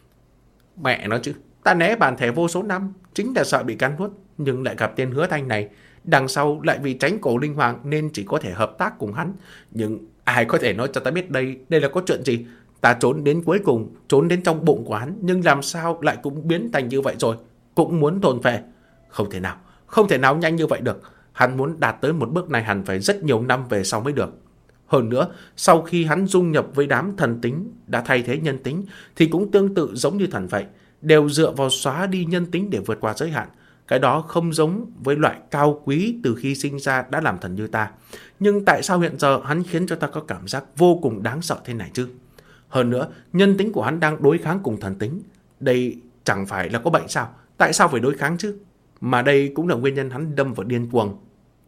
Mẹ nó chứ, ta né bàn thẻ vô số năm, chính là sợ bị cắn nuốt, nhưng lại gặp tên Hứa Thanh này. Đằng sau lại vì tránh cổ linh hoàng nên chỉ có thể hợp tác cùng hắn. Nhưng ai có thể nói cho ta biết đây là có chuyện gì? Ta trốn đến cuối cùng, trốn đến trong bụng của hắn, nhưng làm sao lại cũng biến thành như vậy rồi, cũng muốn thôn phệ. Không thể nào nhanh như vậy được. Hắn muốn đạt tới một bước này hẳn phải rất nhiều năm về sau mới được. Hơn nữa, sau khi hắn dung nhập với đám thần tính đã thay thế nhân tính thì cũng tương tự giống như thần vậy, đều dựa vào xóa đi nhân tính để vượt qua giới hạn. Cái đó không giống với loại cao quý từ khi sinh ra đã làm thần như ta. Nhưng tại sao hiện giờ hắn khiến cho ta có cảm giác vô cùng đáng sợ thế này chứ? Hơn nữa, nhân tính của hắn đang đối kháng cùng thần tính. Đây chẳng phải là có bệnh sao? Tại sao phải đối kháng chứ? Mà đây cũng là nguyên nhân hắn đâm vào điên cuồng.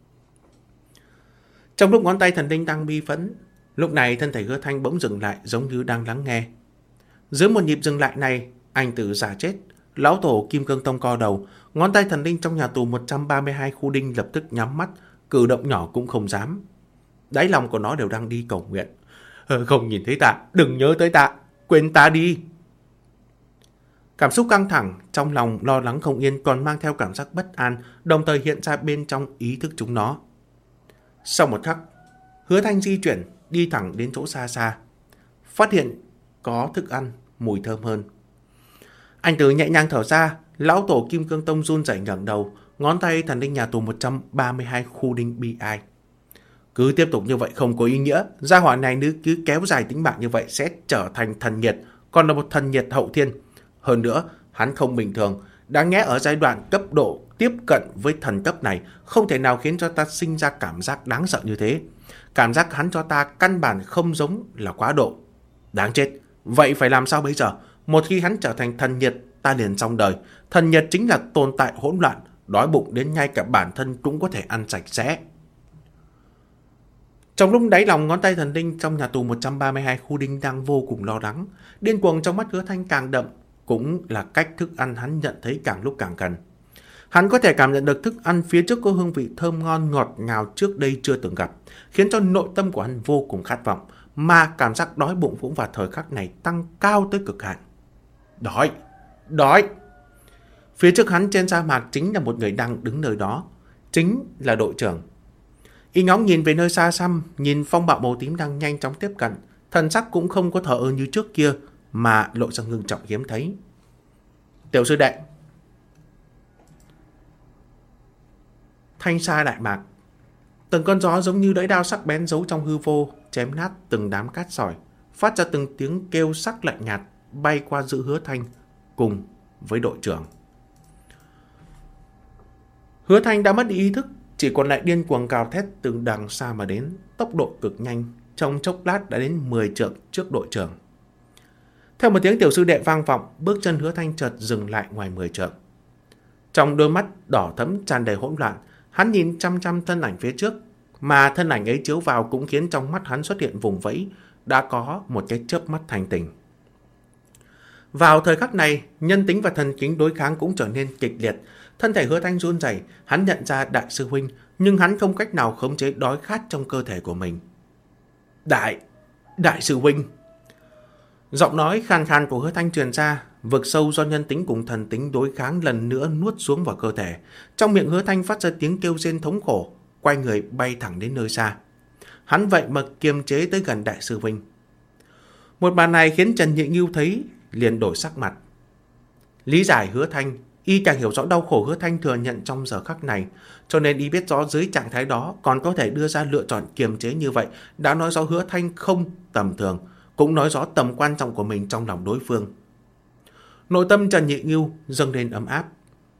Trong lúc ngón tay thần linh đang bi phẫn, lúc này thân thể Hứa Thanh bỗng dừng lại giống như đang lắng nghe. Dưới một nhịp dừng lại này, Ảnh Tử giả chết, lão tổ Kim Cương Tông co đầu, ngón tay thần linh trong nhà tù 132 khu đinh lập tức nhắm mắt, cử động nhỏ cũng không dám. Đáy lòng của nó đều đang đi cầu nguyện. Không nhìn thấy ta, đừng nhớ tới ta, quên ta đi. Cảm xúc căng thẳng, trong lòng lo lắng không yên còn mang theo cảm giác bất an, đồng thời hiện ra bên trong ý thức chúng nó. Sau một khắc, Hứa Thanh di chuyển, đi thẳng đến chỗ xa xa, phát hiện có thức ăn, mùi thơm hơn. Ảnh Tử nhẹ nhàng thở ra, lão tổ Kim Cương Tông run rẩy ngẩng đầu, ngón tay thần linh nhà tù 132 khu đinh bi ai. Cứ tiếp tục như vậy không có ý nghĩa, gia hỏa này nếu cứ kéo dài tính mạng như vậy sẽ trở thành thần nhiệt, còn là một thần nhiệt hậu thiên. Hơn nữa, hắn không bình thường, đáng nhẽ ở giai đoạn cấp độ tiếp cận với thần cấp này không thể nào khiến cho ta sinh ra cảm giác đáng sợ như thế. Cảm giác hắn cho ta căn bản không giống là quá độ. Đáng chết, vậy phải làm sao bây giờ? Một khi hắn trở thành thần nhiệt, ta liền xong đời. Thần nhiệt chính là tồn tại hỗn loạn, đói bụng đến ngay cả bản thân cũng có thể ăn sạch sẽ. Trong lúc đáy lòng ngón tay thần linh trong nhà tù 132 khu đinh đang vô cùng lo lắng, điên cuồng trong mắt Hứa Thanh càng đậm, cũng là cách thức ăn hắn nhận thấy càng lúc càng gần. Hắn có thể cảm nhận được thức ăn phía trước có hương vị thơm ngon ngọt ngào trước đây chưa từng gặp, khiến cho nội tâm của hắn vô cùng khát vọng, mà cảm giác đói bụng cũng vào thời khắc này tăng cao tới cực hạn. Đói! Phía trước hắn trên sa mạc chính là một người đang đứng nơi đó, chính là đội trưởng. Y ngóng nhìn về nơi xa xăm, nhìn phong bạo màu tím đang nhanh chóng tiếp cận, thần sắc cũng không có thờ ơ như trước kia, mà lộ ra ngưng trọng hiếm thấy. Tiểu sư đệ. Thanh sa đại mạc, từng con gió giống như lưỡi đao sắc bén giấu trong hư vô, chém nát từng đám cát sỏi, phát ra từng tiếng kêu sắc lạnh nhạt, bay qua giữa Hứa Thanh cùng với đội trưởng. Hứa Thanh đã mất đi ý thức, chỉ còn lại điên cuồng gào thét từ đằng xa mà đến, tốc độ cực nhanh, trong chốc lát đã đến 10 trượng trước đội trưởng. Theo một tiếng tiểu sư đệ vang vọng, bước chân Hứa Thanh chợt dừng lại ngoài 10 trượng. Trong đôi mắt đỏ thẫm tràn đầy hỗn loạn, hắn nhìn chăm chăm thân ảnh phía trước, mà thân ảnh ấy chiếu vào cũng khiến trong mắt hắn xuất hiện vùng vẫy, đã có một cái chớp mắt thành tình. Vào thời khắc này, nhân tính và thần kính đối kháng cũng trở nên kịch liệt. Thân thể Hứa Thanh run rẩy, hắn nhận ra đại sư huynh, nhưng hắn không cách nào khống chế đói khát trong cơ thể của mình. Đại sư huynh. Giọng nói khàn khàn của Hứa Thanh truyền ra, vực sâu do nhân tính cùng thần tính đối kháng lần nữa nuốt xuống vào cơ thể. Trong miệng Hứa Thanh phát ra tiếng kêu rên thống khổ, quay người bay thẳng đến nơi xa. Hắn vậy mà kiềm chế tới gần đại sư huynh. Một màn này khiến Trần Nhị Ngưu thấy liền đổi sắc mặt. Lý giải Hứa Thanh, y càng hiểu rõ đau khổ Hứa Thanh thừa nhận trong giờ khắc này, cho nên y biết rõ dưới trạng thái đó còn có thể đưa ra lựa chọn kiềm chế như vậy, đã nói rõ Hứa Thanh không tầm thường, cũng nói rõ tầm quan trọng của mình trong lòng đối phương. Nội tâm Trần Nhị Ngưu dâng lên ấm áp.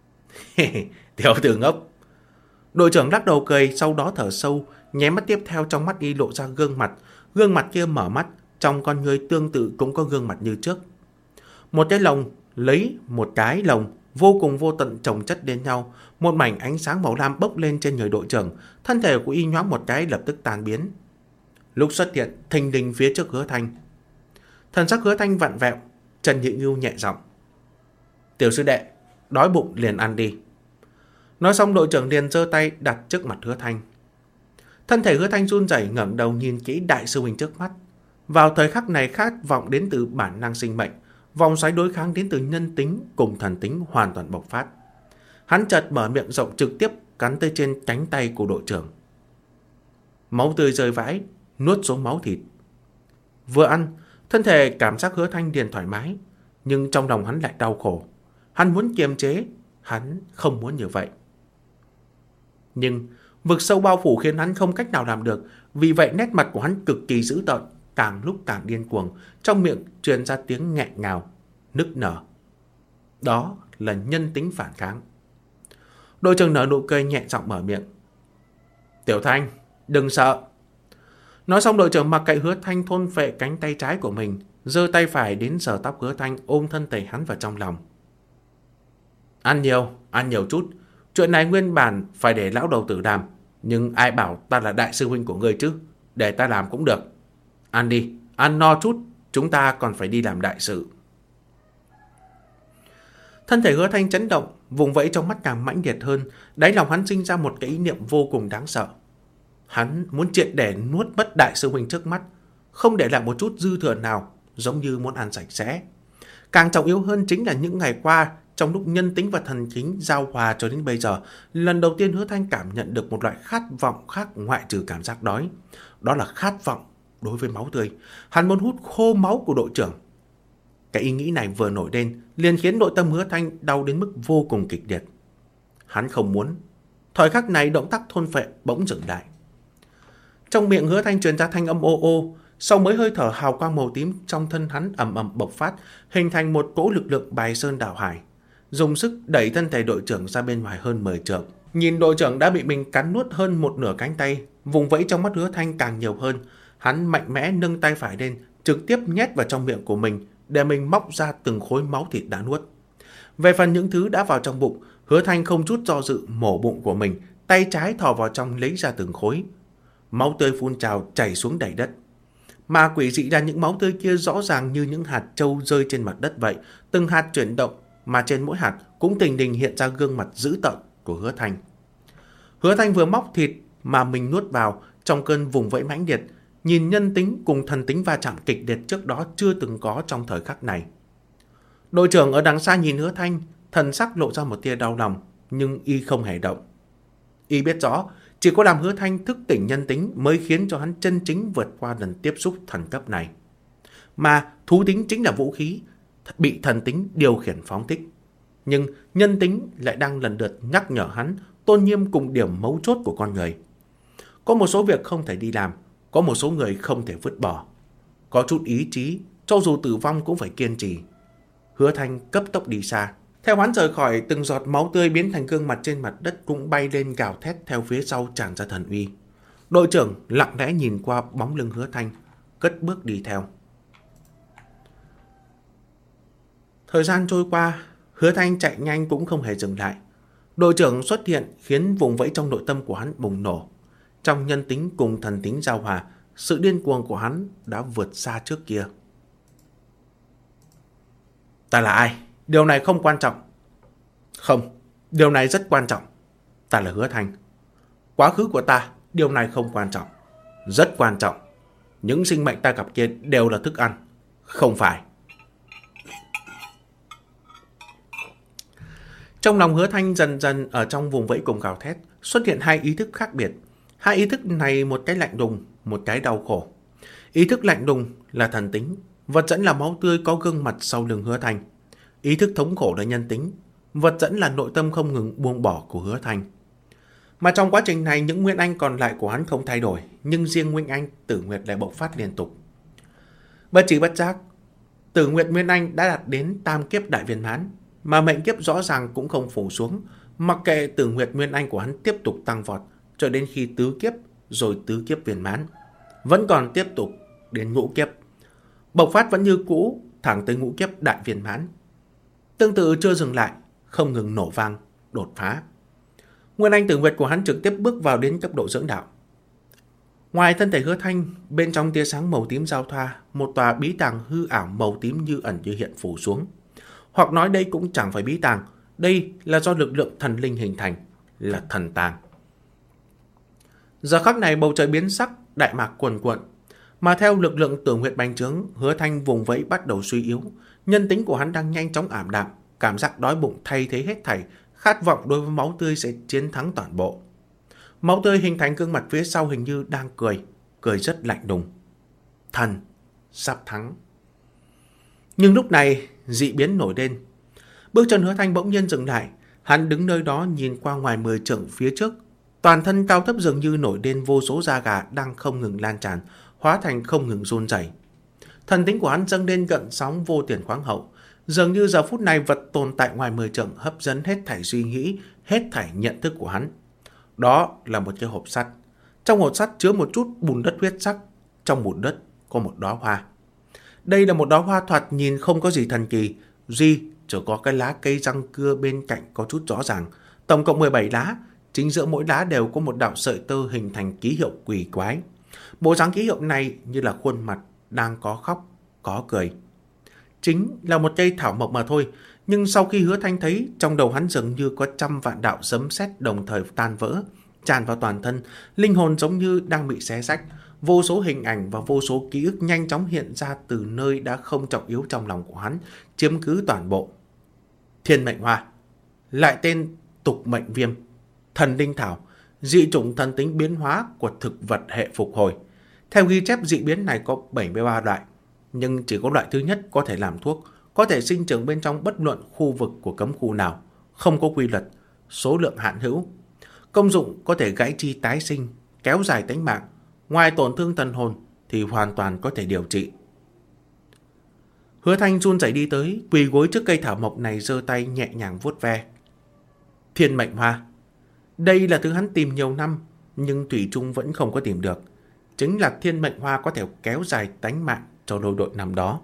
Tiểu tử ngốc. Đội trưởng lắc đầu cười, sau đó thở sâu, nháy mắt tiếp theo trong mắt y lộ ra gương mặt kia mở mắt, trong con người tương tự cũng có gương mặt như trước. Một cái lồng lấy một cái lồng vô cùng vô tận chồng chất đến nhau, một mảnh ánh sáng màu lam bốc lên trên người đội trưởng, thân thể của y nhoáng một cái lập tức tan biến. Lúc xuất hiện, thình lình phía trước Hứa Thanh. Thần sắc Hứa Thanh vặn vẹo, Trần Nhị Ngưu nhẹ giọng: Tiểu sư đệ, đói bụng liền ăn đi. Nói xong đội trưởng liền giơ tay đặt trước mặt Hứa Thanh. Thân thể Hứa Thanh run rẩy, ngẩng đầu nhìn kỹ đại sư huynh trước mắt. Vào thời khắc này, khát vọng đến từ bản năng sinh mệnh, vòng xoáy đối kháng đến từ nhân tính cùng thần tính hoàn toàn bộc phát. Hắn chợt mở miệng rộng trực tiếp cắn tới trên cánh tay của đội trưởng. Máu tươi rơi vãi, nuốt xuống máu thịt. Vừa ăn, thân thể cảm giác Hứa Thanh liền thoải mái, nhưng trong lòng hắn lại đau khổ. Hắn muốn kiềm chế, hắn không muốn như vậy. Nhưng vực sâu bao phủ khiến hắn không cách nào làm được, vì vậy nét mặt của hắn cực kỳ dữ tợn, càng lúc càng điên cuồng, trong miệng truyền ra tiếng nghẹn ngào, nức nở. Đó là nhân tính phản kháng. Đội trưởng nở nụ cười nhẹ giọng mở miệng: Tiểu Thanh, đừng sợ. Nói xong đội trưởng mặc kệ Hứa Thanh thôn phệ cánh tay trái của mình, giơ tay phải đến sờ tóc Hứa Thanh, ôm thân thể hắn vào trong lòng. Ăn nhiều chút. Chuyện này nguyên bản phải để lão đầu tử làm, nhưng ai bảo ta là đại sư huynh của ngươi chứ, để ta làm cũng được. Ăn đi, ăn no chút, chúng ta còn phải đi làm đại sự. Thân thể Hứa Thanh chấn động, vùng vẫy trong mắt càng mãnh liệt hơn, đáy lòng hắn sinh ra một cái ý niệm vô cùng đáng sợ. Hắn muốn triệt để nuốt mất đại sư huynh trước mắt, không để lại một chút dư thừa nào, giống như muốn ăn sạch sẽ. Càng trọng yếu hơn chính là những ngày qua, trong lúc nhân tính và thần chính giao hòa cho đến bây giờ, lần đầu tiên Hứa Thanh cảm nhận được một loại khát vọng khác ngoại trừ cảm giác đói. Đó là khát vọng đối với máu tươi. Hắn muốn hút khô máu của đội trưởng. Cái ý nghĩ này vừa nổi lên, liền khiến nội tâm Hứa Thanh đau đến mức vô cùng kịch liệt. Hắn không muốn. Thời khắc này động tác thôn phệ bỗng dừng lại. Trong miệng Hứa Thanh truyền ra thanh âm ô ô, sau mấy hơi thở hào quang màu tím trong thân hắn ầm ầm bộc phát, hình thành một cỗ lực lượng bài sơn đảo hải, dùng sức đẩy thân thể đội trưởng ra bên ngoài hơn 10 trượng. Nhìn đội trưởng đã bị mình cắn nuốt hơn một nửa cánh tay, vùng vẫy trong mắt Hứa Thanh càng nhiều hơn. Hắn mạnh mẽ nâng tay phải lên, trực tiếp nhét vào trong miệng của mình để mình móc ra từng khối máu thịt đã nuốt. Về phần những thứ đã vào trong bụng, Hứa Thanh không chút do dự mổ bụng của mình, tay trái thò vào trong lấy ra từng khối. Máu tươi phun trào chảy xuống đầy đất. Mà quỷ dị là những máu tươi kia rõ ràng như những hạt trâu rơi trên mặt đất vậy, từng hạt chuyển động, mà trên mỗi hạt cũng tình đình hiện ra gương mặt dữ tợn của Hứa Thanh. Hứa Thanh vừa móc thịt mà mình nuốt vào, trong cơn vùng vẫy mãnh liệt, nhìn nhân tính cùng thần tính va chạm kịch liệt trước đó chưa từng có trong thời khắc này. Đội trưởng ở đằng xa nhìn Hứa Thanh, thần sắc lộ ra một tia đau lòng, nhưng y không hề động. Y biết rõ, chỉ có làm Hứa Thanh thức tỉnh nhân tính mới khiến cho hắn chân chính vượt qua lần tiếp xúc thần cấp này. Mà thú tính chính là vũ khí, bị thần tính điều khiển phóng thích. Nhưng nhân tính lại đang lần lượt nhắc nhở hắn tôn nghiêm cùng điểm mấu chốt của con người. Có một số việc không thể đi làm, có một số người không thể vứt bỏ. Có chút ý chí, cho dù tử vong cũng phải kiên trì. Hứa Thanh cấp tốc đi xa. Theo hắn rời khỏi, từng giọt máu tươi biến thành gương mặt trên mặt đất cũng bay lên gào thét theo phía sau tràn ra thần uy. Đội trưởng lặng lẽ nhìn qua bóng lưng Hứa Thanh, cất bước đi theo. Thời gian trôi qua, Hứa Thanh chạy nhanh cũng không hề dừng lại. Đội trưởng xuất hiện khiến vùng vẫy trong nội tâm của hắn bùng nổ. Trong nhân tính cùng thần tính giao hòa, sự điên cuồng của hắn đã vượt xa trước kia. Ta là ai? Điều này không quan trọng. Không, điều này rất quan trọng. Ta là Hứa Thanh. Quá khứ của ta, điều này không quan trọng. Rất quan trọng. Những sinh mệnh ta gặp kia đều là thức ăn. Không phải. Trong lòng Hứa Thanh dần dần ở trong vùng vẫy cùng gào thét xuất hiện hai ý thức khác biệt. Hai ý thức này một cái lạnh lùng, một cái đau khổ. Ý thức lạnh lùng là thần tính, vật dẫn là máu tươi có gương mặt sau lưng Hứa Thanh. Ý thức thống khổ là nhân tính, vật dẫn là nội tâm không ngừng buông bỏ của Hứa Thanh. Mà trong quá trình này những nguyên anh còn lại của hắn không thay đổi, nhưng riêng nguyên anh Tử Nguyệt lại bộc phát liên tục. Bất trí bất giác, Tử Nguyệt nguyên anh đã đạt đến tam kiếp đại viên mãn, mà mệnh kiếp rõ ràng cũng không phủ xuống, mặc kệ Tử Nguyệt nguyên anh của hắn tiếp tục tăng vọt cho đến khi tứ kiếp rồi tứ kiếp viên mãn, vẫn còn tiếp tục đến ngũ kiếp. Bộc phát vẫn như cũ, thẳng tới ngũ kiếp đại viên mãn. Tương tự chưa dừng lại, không ngừng nổ vang, đột phá. Nguyên anh Tử Nguyệt của hắn trực tiếp bước vào đến cấp độ dưỡng đạo. Ngoài thân thể Hứa Thanh, bên trong tia sáng màu tím giao thoa, một tòa bí tàng hư ảo màu tím như ẩn như hiện phủ xuống. Hoặc nói đây cũng chẳng phải bí tàng, đây là do lực lượng thần linh hình thành, là thần tàng. Giờ khắc này bầu trời biến sắc, đại mạc cuồn cuộn, mà theo lực lượng Tử Nguyệt bành trướng, Hứa Thanh vùng vẫy bắt đầu suy yếu, nhân tính của hắn đang nhanh chóng ảm đạm, cảm giác đói bụng thay thế hết thảy, khát vọng đối với máu tươi sẽ chiến thắng toàn bộ. Máu tươi hình thành gương mặt phía sau hình như đang cười, cười rất lạnh lùng. Thần sắp thắng. Nhưng lúc này dị biến nổi lên. Bước chân Hứa Thanh bỗng nhiên dừng lại, hắn đứng nơi đó nhìn qua ngoài 10 trượng phía trước. Toàn thân cao thấp dường như nổi lên vô số da gà đang không ngừng lan tràn, hóa thành không ngừng run rẩy. Thần tính của hắn dâng lên gợn sóng vô tiền khoáng hậu, dường như giờ phút này vật tồn tại ngoài 10 trượng hấp dẫn hết thảy suy nghĩ, hết thảy nhận thức của hắn. Đó là một cái hộp sắt. Trong hộp sắt chứa một chút bùn đất huyết sắc, trong bùn đất có một đóa hoa. Đây là một đóa hoa thoạt nhìn không có gì thần kỳ, duy chỉ có cái lá cây răng cưa bên cạnh có chút rõ ràng. Tổng cộng 17 lá, chính giữa mỗi lá đều có một đạo sợi tơ hình thành ký hiệu quỷ quái. Bộ dáng ký hiệu này như là khuôn mặt đang có khóc, có cười. Chính là một cây thảo mộc mà thôi, nhưng sau khi Hứa Thanh thấy, trong đầu hắn dường như có trăm vạn đạo sấm sét đồng thời tan vỡ, tràn vào toàn thân, linh hồn giống như đang bị xé rách. Vô số hình ảnh và vô số ký ức nhanh chóng hiện ra từ nơi đã không trọng yếu trong lòng của hắn, chiếm cứ toàn bộ. Thiên mệnh hoa, lại tên tục mệnh viêm, thần linh thảo, dị chủng thần tính biến hóa của thực vật hệ phục hồi. Theo ghi chép dị biến này có 73 loại, nhưng chỉ có loại thứ nhất có thể làm thuốc, có thể sinh trưởng bên trong bất luận khu vực của cấm khu nào, không có quy luật, số lượng hạn hữu. Công dụng có thể gãy chi tái sinh, kéo dài tính mạng, ngoài tổn thương thần hồn thì hoàn toàn có thể điều trị. Hứa Thanh run rẩy đi tới, quỳ gối trước cây thảo mộc này, giơ tay nhẹ nhàng vuốt ve. Thiên mệnh hoa, đây là thứ hắn tìm nhiều năm, nhưng thủy chung vẫn không có tìm được. Chính là thiên mệnh hoa có thể kéo dài tánh mạng cho lôi đội năm đó.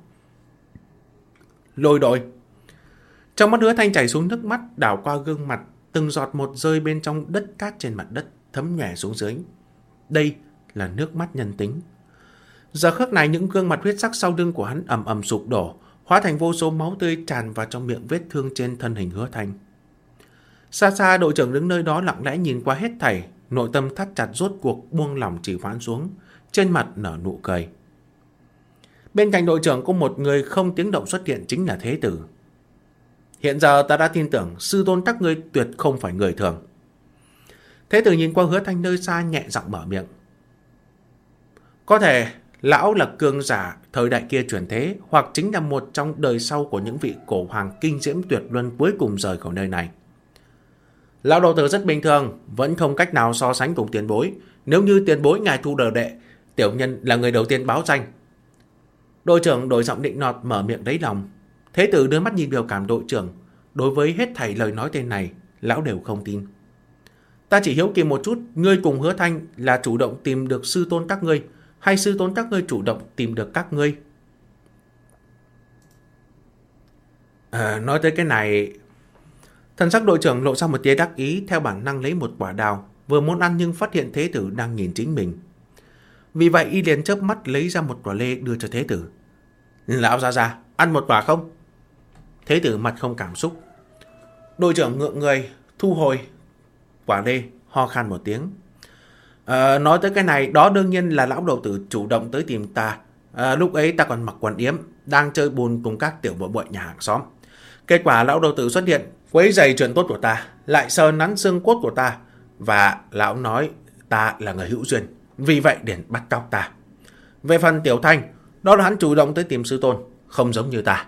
Lôi đội. Trong mắt Hứa Thanh chảy xuống nước mắt, đảo qua gương mặt, từng giọt một rơi bên trong đất cát trên mặt đất, thấm nhòe xuống dưới. Đây là nước mắt nhân tính. Giờ khắc này những gương mặt huyết sắc sau lưng của hắn ầm ầm sụp đổ, hóa thành vô số máu tươi tràn vào trong miệng vết thương trên thân hình Hứa Thanh. Xa xa đội trưởng đứng nơi đó lặng lẽ nhìn qua hết thảy, nội tâm thắt chặt rốt cuộc buông lỏng trì hoãn xuống, trên mặt nở nụ cười. Bên cạnh đội trưởng có một người không tiếng động xuất hiện, chính là Thế Tử. Hiện giờ ta đã tin tưởng sư tôn các ngươi tuyệt không phải người thường. Thế Tử nhìn qua Hứa Thanh nơi xa, nhẹ giọng mở miệng. Có thể lão là cường giả thời đại kia chuyển thế, hoặc chính là một trong đời sau của những vị cổ hoàng kinh diễm tuyệt luân cuối cùng rời khỏi nơi này. Lão đầu tử rất bình thường, vẫn không cách nào so sánh cùng tiền bối. Nếu như tiền bối ngài thu đồ đệ, tiểu nhân là người đầu tiên báo danh. Đội trưởng đổi giọng định nọt mở miệng lấy lòng. Thế Tử đưa mắt nhìn biểu cảm đội trưởng. Đối với hết thảy lời nói tên này, lão đều không tin. Ta chỉ hiếu kỳ một chút, ngươi cùng Hứa Thanh là chủ động tìm được sư tôn các ngươi, hay sư tôn các ngươi chủ động tìm được các ngươi? Nói tới cái này... Thần sắc đội trưởng lộ ra một tia đắc ý, theo bản năng lấy một quả đào, vừa muốn ăn nhưng phát hiện Thế Tử đang nhìn chính mình. Vì vậy y liền chớp mắt lấy ra một quả lê đưa cho Thế Tử. Lão ra, ăn một quả không? Thế Tử mặt không cảm xúc. Đội trưởng ngượng người, thu hồi quả lê, ho khan một tiếng. Nói tới cái này, đó đương nhiên là lão đầu tử chủ động tới tìm ta. Lúc ấy ta còn mặc quần yếm, đang chơi bùn cùng các tiểu bộ bội nhà hàng xóm. Kết quả lão đầu tử xuất hiện, quấy rầy chuyện tốt của ta, lại sờ nắn xương cốt của ta. Và lão nói ta là người hữu duyên, vì vậy liền bắt cóc ta. Về phần Tiểu Thanh, đó là hắn chủ động tới tìm sư tôn, không giống như ta.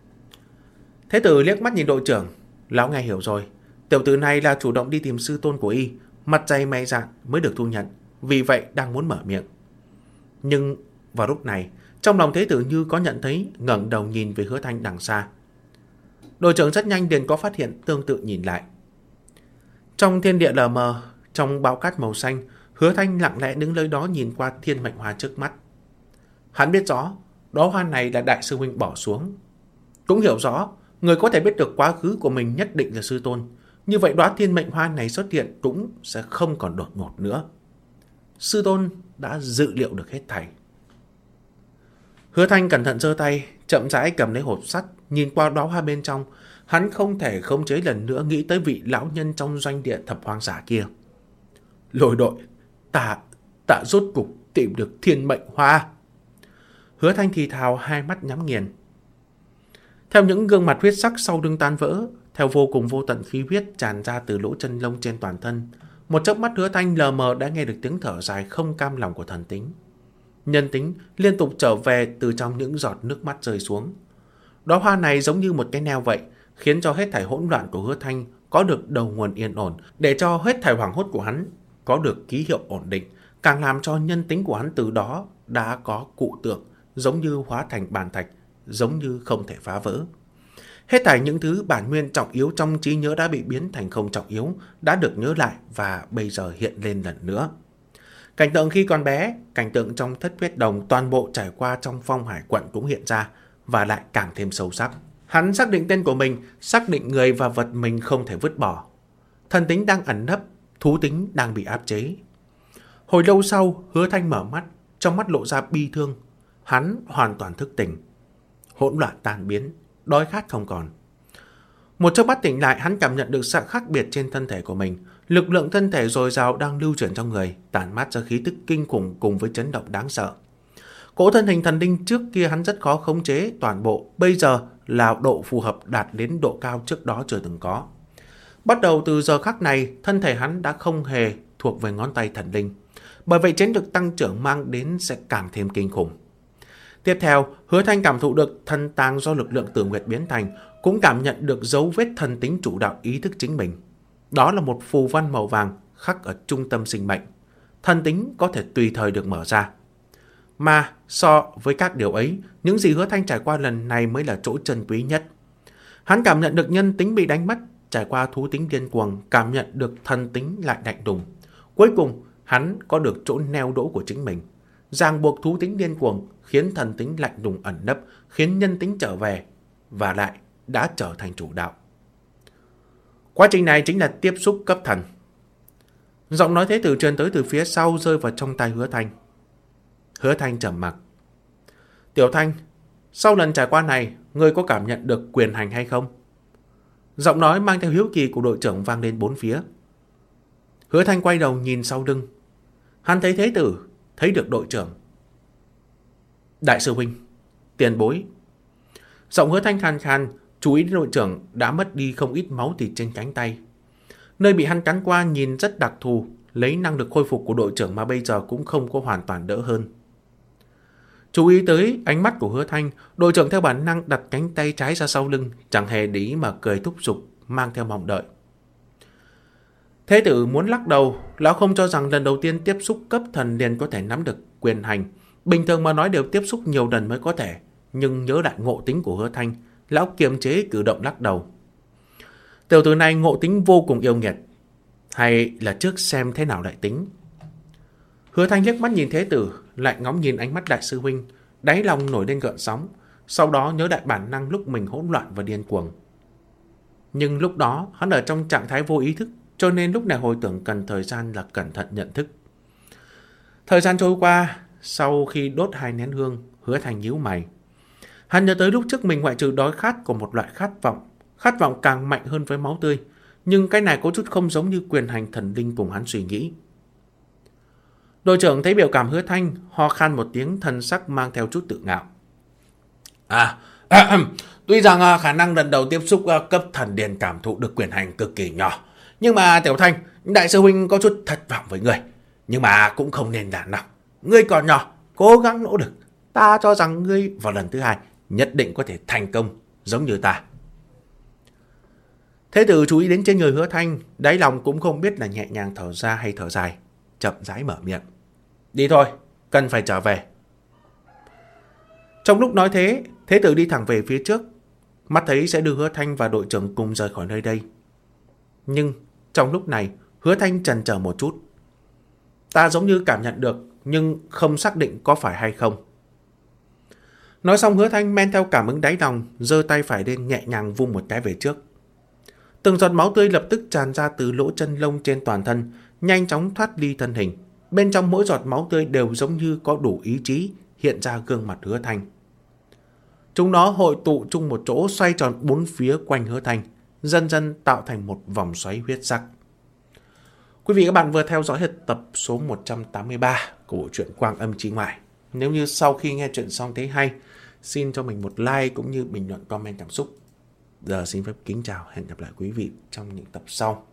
Thế Tử liếc mắt nhìn đội trưởng, lão nghe hiểu rồi. Tiểu tử này là chủ động đi tìm sư tôn của y, mặt dày mày dạn mới được thu nhận, vì vậy đang muốn mở miệng. Nhưng vào lúc này, trong lòng Thế Tử như có nhận thấy, ngẩng đầu nhìn về Hứa Thanh đằng xa. Đội trưởng rất nhanh liền có phát hiện, tương tự nhìn lại. Trong thiên địa lờ mờ, trong bão cát màu xanh, Hứa Thanh lặng lẽ đứng nơi đó nhìn qua thiên mệnh hoa trước mắt. Hắn biết rõ, đóa hoa này là đại sư huynh bỏ xuống. Cũng hiểu rõ, người có thể biết được quá khứ của mình nhất định là sư tôn. Như vậy đóa thiên mệnh hoa này xuất hiện cũng sẽ không còn đột ngột nữa. Sư tôn đã dự liệu được hết thảy. Hứa Thanh cẩn thận giơ tay, chậm rãi cầm lấy hộp sắt, nhìn qua đóa hoa bên trong. Hắn không thể khống chế lần nữa nghĩ tới vị lão nhân trong doanh địa thập hoang giả kia. Lôi đội, ta rốt cục tìm được thiên mệnh hoa. Hứa Thanh thì thào, hai mắt nhắm nghiền. Theo những gương mặt huyết sắc sau lưng tan vỡ, theo vô cùng vô tận khí huyết tràn ra từ lỗ chân lông trên toàn thân, một chớp mắt Hứa Thanh lờ mờ đã nghe được tiếng thở dài không cam lòng của thần tính. Nhân tính liên tục trở về từ trong những giọt nước mắt rơi xuống. Đóa hoa này giống như một cái neo vậy, khiến cho hết thảy hỗn loạn của Hứa Thanh có được đầu nguồn yên ổn, để cho hết thảy hoảng hốt của hắn có được ký hiệu ổn định, càng làm cho nhân tính của hắn từ đó đã có cụ tượng, giống như hóa thành bàn thạch, giống như không thể phá vỡ. Hết thảy những thứ bản nguyên trọng yếu trong trí nhớ đã bị biến thành không trọng yếu, đã được nhớ lại và bây giờ hiện lên lần nữa. Cảnh tượng khi còn bé, cảnh tượng trong thất huyết đồng toàn bộ trải qua trong phong hải quận cũng hiện ra, và lại càng thêm sâu sắc. Hắn xác định tên của mình, xác định người và vật mình không thể vứt bỏ. Thần tính đang ẩn nấp, thú tính đang bị áp chế. Hồi lâu sau, Hứa Thanh mở mắt, trong mắt lộ ra bi thương. Hắn hoàn toàn thức tỉnh. Hỗn loạn tan biến, đói khát không còn. Một chớp mắt tỉnh lại, hắn cảm nhận được sự khác biệt trên thân thể của mình. Lực lượng thân thể dồi dào đang lưu chuyển trong người, tản mát ra khí tức kinh khủng cùng với chấn động đáng sợ. Cỗ thân hình thần linh trước kia hắn rất khó khống chế toàn bộ, bây giờ là độ phù hợp đạt đến độ cao trước đó chưa từng có. Bắt đầu từ giờ khắc này, thân thể hắn đã không hề thuộc về ngón tay thần linh. Bởi vậy chiến lực tăng trưởng mang đến sẽ càng thêm kinh khủng. Tiếp theo, Hứa Thanh cảm thụ được thần tàng do lực lượng Tử Nguyệt biến thành, cũng cảm nhận được dấu vết thần tính chủ đạo ý thức chính mình. Đó là một phù văn màu vàng khắc ở trung tâm sinh mệnh. Thần tính có thể tùy thời được mở ra. Mà so với các điều ấy, những gì Hứa Thanh trải qua lần này mới là chỗ chân quý nhất. Hắn cảm nhận được nhân tính bị đánh mất, trải qua thú tính điên cuồng, cảm nhận được thần tính lại lạnh lùng. Cuối cùng, hắn có được chỗ neo đỗ của chính mình. Ràng buộc thú tính điên cuồng khiến thần tính lạnh lùng ẩn nấp, khiến nhân tính trở về, và lại đã trở thành chủ đạo. Quá trình này chính là tiếp xúc cấp thần. Giọng nói Thế Tử truyền tới từ phía sau rơi vào trong tay Hứa Thanh. Hứa Thanh trầm mặc. Tiểu Thanh, sau lần trải qua này, ngươi có cảm nhận được quyền hành hay không? Giọng nói mang theo hiếu kỳ của đội trưởng vang lên bốn phía. Hứa Thanh quay đầu nhìn sau lưng. Hắn thấy Thế Tử, thấy được đội trưởng. Đại sư huynh, tiền bối. Giọng Hứa Thanh khàn khàn, chú ý đến đội trưởng đã mất đi không ít máu thịt trên cánh tay. Nơi bị hắn cắn qua nhìn rất đặc thù, lấy năng lực khôi phục của đội trưởng mà bây giờ cũng không có hoàn toàn đỡ hơn. Chú ý tới ánh mắt của Hứa Thanh, đội trưởng theo bản năng đặt cánh tay trái ra sau lưng, chẳng hề để ý mà cười thúc giục, mang theo mong đợi. Thế Tử muốn lắc đầu, lão không cho rằng lần đầu tiên tiếp xúc cấp thần liền có thể nắm được quyền hành. Bình thường mà nói đều tiếp xúc nhiều lần mới có thể, nhưng nhớ lại ngộ tính của Hứa Thanh, lão kiềm chế cử động lắc đầu. Tiểu tử này ngộ tính vô cùng yêu nghiệt, hay là trước xem thế nào lại tính. Hứa Thanh liếc mắt nhìn Thế Tử, lại ngóng nhìn ánh mắt đại sư huynh, đáy lòng nổi lên gợn sóng. sau đó nhớ lại bản năng lúc mình hỗn loạn và điên cuồng. Nhưng lúc đó hắn ở trong trạng thái vô ý thức, cho nên lúc này hồi tưởng cần thời gian là cẩn thận nhận thức. Thời gian trôi qua, sau khi đốt 2 nén hương, Hứa Thanh nhíu mày. Hắn nhớ tới lúc trước mình ngoại trừ đói khát của một loại khát vọng càng mạnh hơn với máu tươi, nhưng cái này có chút không giống như quyền hành thần linh cùng hắn suy nghĩ. Đội trưởng thấy biểu cảm Hứa Thanh, ho khan một tiếng, thần sắc mang theo chút tự ngạo. Tuy rằng khả năng lần đầu tiếp xúc cấp thần điền cảm thụ được quyền hành cực kỳ nhỏ, nhưng mà Tiểu Thanh, đại sư huynh có chút thất vọng với người. Nhưng mà cũng không nên nản lòng. Ngươi còn nhỏ, cố gắng nỗ lực. Ta cho rằng ngươi vào lần thứ 2 nhất định có thể thành công giống như ta. Thế tử chú ý đến trên người Hứa Thanh, đáy lòng cũng không biết là nhẹ nhàng thở ra hay thở dài, chậm rãi mở miệng. Đi thôi, cần phải trở về. Trong lúc nói thế, thế tử đi thẳng về phía trước, mắt thấy sẽ đưa Hứa Thanh và đội trưởng cùng rời khỏi nơi đây. Nhưng trong lúc này, Hứa Thanh chần chờ một chút. Ta giống như cảm nhận được, nhưng không xác định có phải hay không. Nói xong, Hứa Thanh men theo cảm ứng đáy lòng, giơ tay phải lên nhẹ nhàng vung một cái về trước. Từng giọt máu tươi lập tức tràn ra từ lỗ chân lông trên toàn thân, nhanh chóng thoát ly thân hình. Bên trong mỗi giọt máu tươi đều giống như có đủ ý chí hiện ra gương mặt Hứa Thanh. Chúng nó hội tụ chung một chỗ, xoay tròn 4 phía quanh Hứa Thanh, dần dần tạo thành một vòng xoáy huyết sắc. Quý vị các bạn vừa theo dõi hết tập số 183 của bộ truyện Quang Âm Chi Ngoại. Nếu như sau khi nghe chuyện xong thấy hay, xin cho mình một like cũng như bình luận comment cảm xúc. Giờ xin phép kính chào, hẹn gặp lại quý vị trong những tập sau.